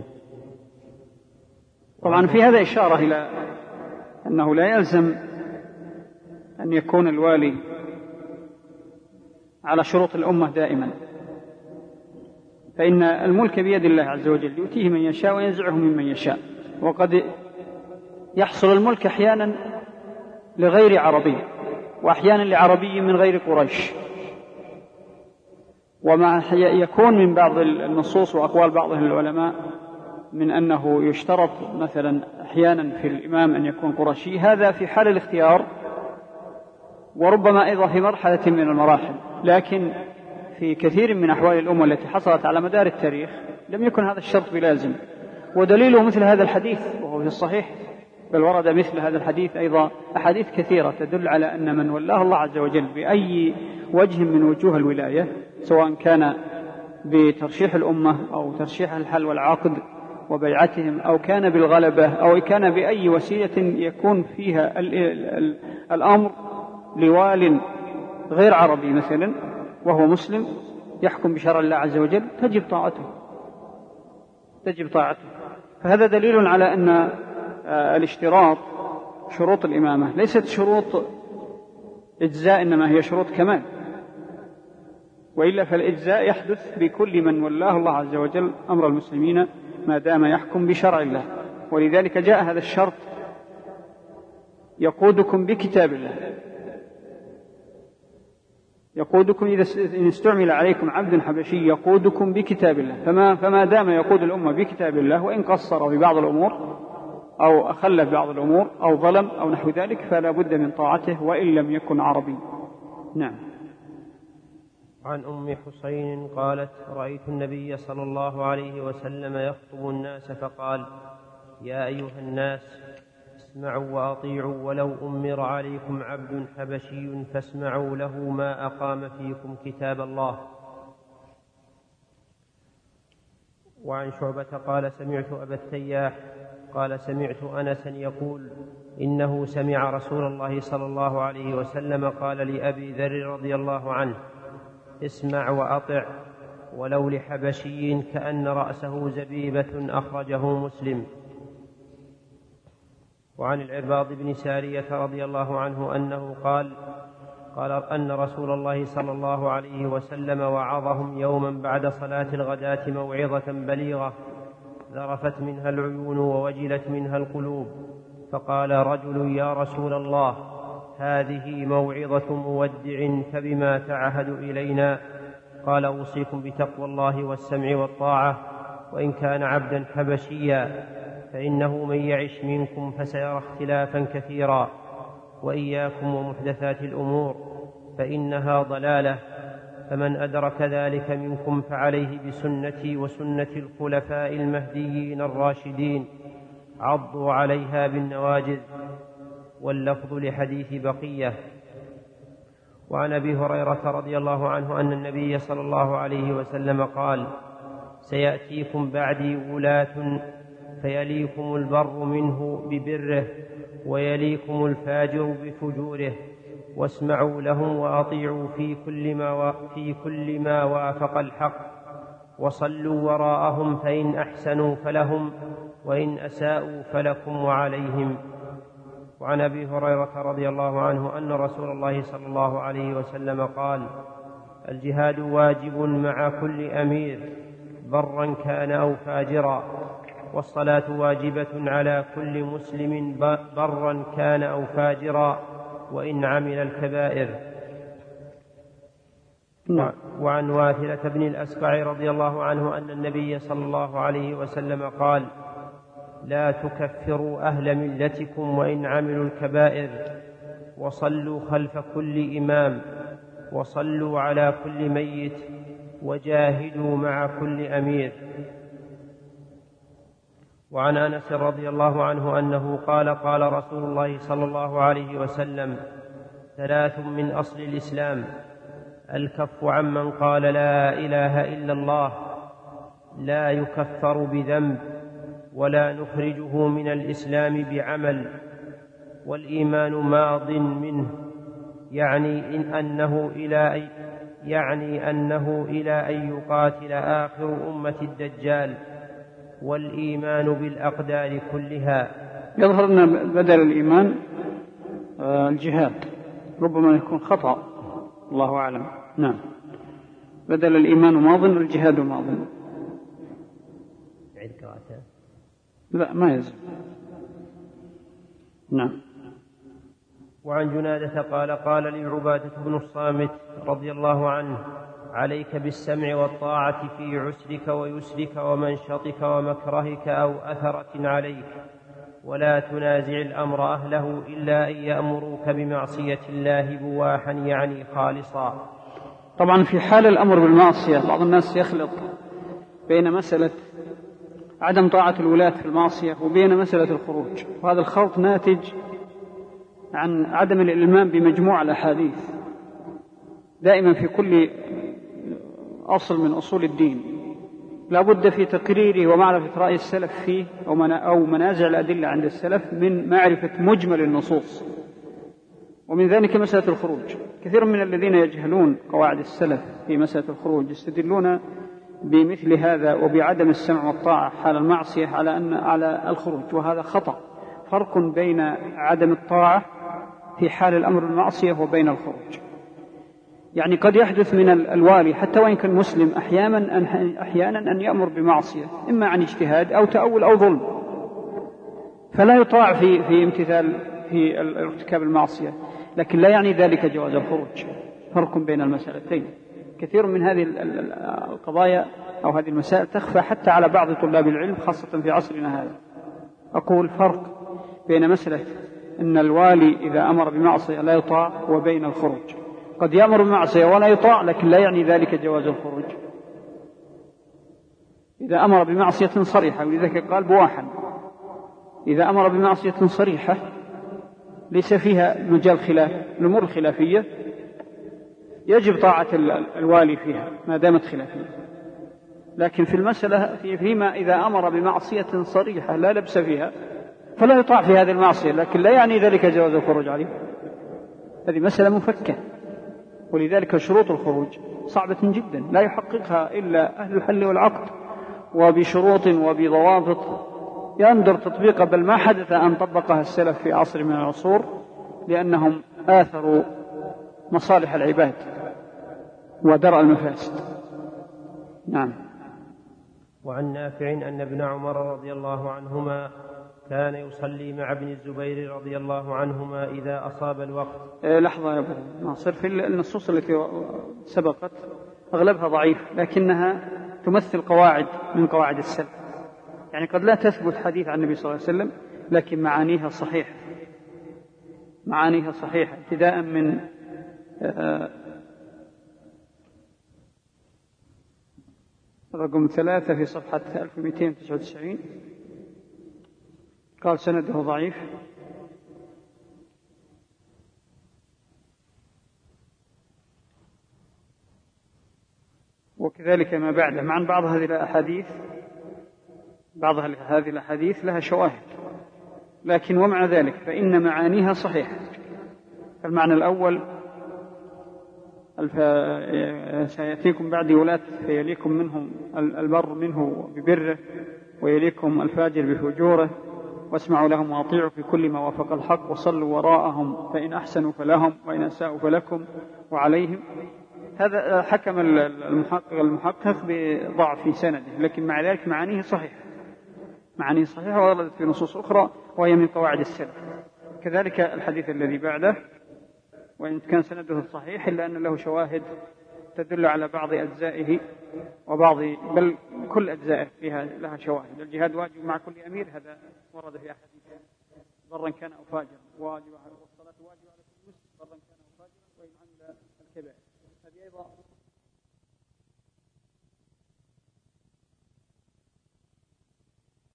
طبعا في هذا إشارة إلى أنه لا يلزم أن يكون الوالي على شروط الأمة دائما، فإن الملك بيد الله عز وجل يؤتيه من يشاء وينزعه ممن يشاء، وقد يحصل الملك أحيانا لغير عربي وأحيانا لعربي من غير قريش، وما يكون من بعض النصوص وأقوال بعض العلماء من أنه يشترط مثلا أحيانا في الإمام أن يكون قرشي، هذا في حال الاختيار وربما أيضا في مرحلة من المراحل، لكن في كثير من أحوال الأمة التي حصلت على مدار التاريخ لم يكن هذا الشرط بلازم، ودليله مثل هذا الحديث وهو في الصحيح، بل ورد مثل هذا الحديث أيضا أحاديث كثيرة تدل على أن من ولاه الله عز وجل بأي وجه من وجوه الولاية، سواء كان بترشيح الأمة أو ترشيح الحل والعقد وبيعتهم أو كان بالغلبة أو كان بأي وسيلة يكون فيها الأمر لوال غير عربي مثلا وهو مسلم يحكم بشرع الله عز وجل، تجب طاعته تجب طاعته فهذا دليل على أن الاشتراط شروط الإمامة ليست شروط إجزاء، إنما هي شروط كمال، وإلا فالإجزاء يحدث بكل من ولاه الله عز وجل أمر المسلمين ما دام يحكم بشرع الله. ولذلك جاء هذا الشرط يقودكم بكتاب الله، يقودكم إذا استعمل عليكم عبد حبشي يقودكم بكتاب الله، فما, فما دام يقود الأمة بكتاب الله وإن قصر ببعض الأمور أو أخل ببعض الأمور أو ظلم أو نحو ذلك فلا بد من طاعته وإن لم يكن عربي. نعم. عن أم حسين قالت رأيت النبي صلى الله عليه وسلم يخطب الناس فقال يا أيها الناس اسمعوا وأطيعوا ولو أمر عليكم عبد حبشي فاسمعوا له ما أقام فيكم كتاب الله. وعن شعبة قال سمعت أبا التياح قال سمعت أنسا يقول إنه سمع رسول الله صلى الله عليه وسلم قال لأبي ذر رضي الله عنه اسمع وأطع ولو لحبشي كأن رأسه زبيبة، أخرجه مسلم. وعن العرباض بن سارية رضي الله عنه أنه قال قال أن رسول الله صلى الله عليه وسلم وعظهم يوما بعد صلاة الغداة موعظة بليغة ذرفت منها العيون ووجلت منها القلوب، فقال رجل يا رسول الله هذه موعظة مودع فبما تعهد إلينا؟ قال أوصيكم بتقوى الله والسمع والطاعة وإن كان عبدا حبشيا، فإنه من يعش منكم فسيرى اختلافا كثيرا، وإياكم ومحدثات الأمور فإنها ضلالة، فمن أدرك ذلك منكم فعليه بسنتي وسنة الخلفاء المهديين الراشدين عضوا عليها بالنواجذ. واللفظ لحديث بقية. وعن أبي هريرة رضي الله عنه أن النبي صلى الله عليه وسلم قال سيأتيكم بعدي ولاة فيليكم البر منه ببره ويليكم الفاجر بفجوره، واسمعوا لهم وأطيعوا في كل ما, في كل ما وافق الحق، وصلوا وراءهم فإن أحسنوا فلهم وإن أساءوا فلكم وعليهم. وعن أبي هريرة رضي الله عنه أن رسول الله صلى الله عليه وسلم قال: الجهاد واجب مع كل أمير برا كان أو فاجرا، والصلاة واجبة على كل مسلم برا كان أو فاجرا وإن عمل الكبائر. وعن واثلة بن الأسقع رضي الله عنه أن النبي صلى الله عليه وسلم قال: لا تكفروا أهل ملتكم وإن عملوا الكبائر، وصلوا خلف كل إمام، وصلوا على كل ميت، وجاهدوا مع كل أمير. وعن أنس رضي الله عنه أنه قال: قال رسول الله صلى الله عليه وسلم: ثلاث من أصل الإسلام: الكف عمن قال لا إله إلا الله، لا يكفر بذنب ولا نخرجه من الإسلام بعمل، والإيمان ماض منه، يعني إن أنه إلى أي يعني أنه إلى أن يقاتل آخر أمة الدجال، والإيمان بالأقدار كلها. يظهر أن بدل الإيمان الجهاد، ربما يكون خطأ، الله أعلم. نعم، بدل الإيمان ماض والجهاد ماض. لا، ما يزال. نعم. وعن جنادة قال: قال لي عبادة بن الصامت رضي الله عنه: عليك بالسمع والطاعة في عسرك ويسرك ومنشطك ومكرهك أو أثرة عليك، ولا تنازع الأمر أهله إلا أن يأمروك بمعصية الله بواحا يعني خالصا. طبعا في حال الأمر بالمعصية بعض الناس يخلط بين مسألة عدم طاعة الولاة في المعصية وبين مسألة الخروج، وهذا الخلط ناتج عن عدم الإلمام بمجموع الأحاديث. دائما في كل أصل من أصول الدين لا بد في تقريره ومعرفة رأي السلف فيه أو منازع الأدلة عند السلف من معرفة مجمل النصوص، ومن ذلك مسألة الخروج. كثير من الذين يجهلون قواعد السلف في مسألة الخروج يستدلون بمثل هذا وبعدم السمع والطاعة حال المعصية على أن على الخروج، وهذا خطأ. فرق بين عدم الطاعة في حال الأمر بالمعصية وبين الخروج. يعني قد يحدث من الوالي حتى وإن كان مسلم أحيانا أحيانا أن يأمر بمعصية إما عن اجتهاد أو تأول أو ظلم، فلا يطاع في في امتثال في ارتكاب المعصية، لكن لا يعني ذلك جواز الخروج. فرق بين المسألتين. كثير من هذه القضايا أو هذه المسائل تخفى حتى على بعض طلاب العلم خاصة في عصرنا هذا. أقول فرق بين مسألة أن الوالي إذا أمر بمعصية لا يطاع وبين الخروج. قد يأمر بمعصية ولا يطاع لكن لا يعني ذلك جواز الخروج. إذا أمر بمعصية صريحة، ولذلك قال بواحا، إذا أمر بمعصية صريحة ليس فيها مجال خلاف، الأمور الخلافية يجب طاعة الوالي فيها ما دامت خلافية، لكن في المسألة فيما إذا أمر بمعصية صريحة لا لبس فيها فلا يطاع في هذه المعصية، لكن لا يعني ذلك جواز الخروج عليه. هذه مسألة مفكة، ولذلك شروط الخروج صعبة جدا لا يحققها إلا أهل الحل والعقد، وبشروط وبضوابط يندر تطبيقها، بل ما حدث أن طبقها السلف في عصر من العصور، لأنهم آثروا مصالح العباد ودرء المفاسد. نعم. وعن نافع أن ابن عمر رضي الله عنهما كان يصلي مع ابن الزبير رضي الله عنهما إذا أصاب الوقت. إيه لحظة يا أبو ناصر، في النصوص التي سبقت أغلبها ضعيف لكنها تمثل قواعد من قواعد السلف، يعني قد لا تثبت حديث عن النبي صلى الله عليه وسلم لكن معانيها صحيحة، معانيها صحيحة ابتداء من رقم ثلاثة في صفحة ألف ومئتين وتسعة وتسعين قال سنده ضعيف، وكذلك ما بعده. مع بعض هذه الأحاديث بعض هذه الأحاديث لها شواهد، لكن ومع ذلك فإن معانيها صحيحة، المعنى الأول سيأتيكم بعد ولاة فيليكم منهم البر منه ببره ويليكم الفاجر بفجوره، واسمعوا لهم واطيعوا في كل ما وافق الحق وصلوا وراءهم فإن أحسنوا فلهم وإن أساءوا فلكم وعليهم. هذا حكم المحقق المحقق بضعف سنده، لكن مع ذلك معانيه صحيحة، معانيه صحيحة وردت في نصوص أخرى وهي من قواعد السلف. كذلك الحديث الذي بعده، وإن كان سنده صحيح إلا أن له شواهد تدل على بعض أجزائه وبعض بل كل أجزائه فيها لها شواهد. الجهاد واجب مع كل أمير، هذا ورد في أحاديث، برا كان أو فاجرا، واجب والصلاة واجب على كل مسلم برا كان أو فاجرا وإن عمل الكبائر. هذه أيضا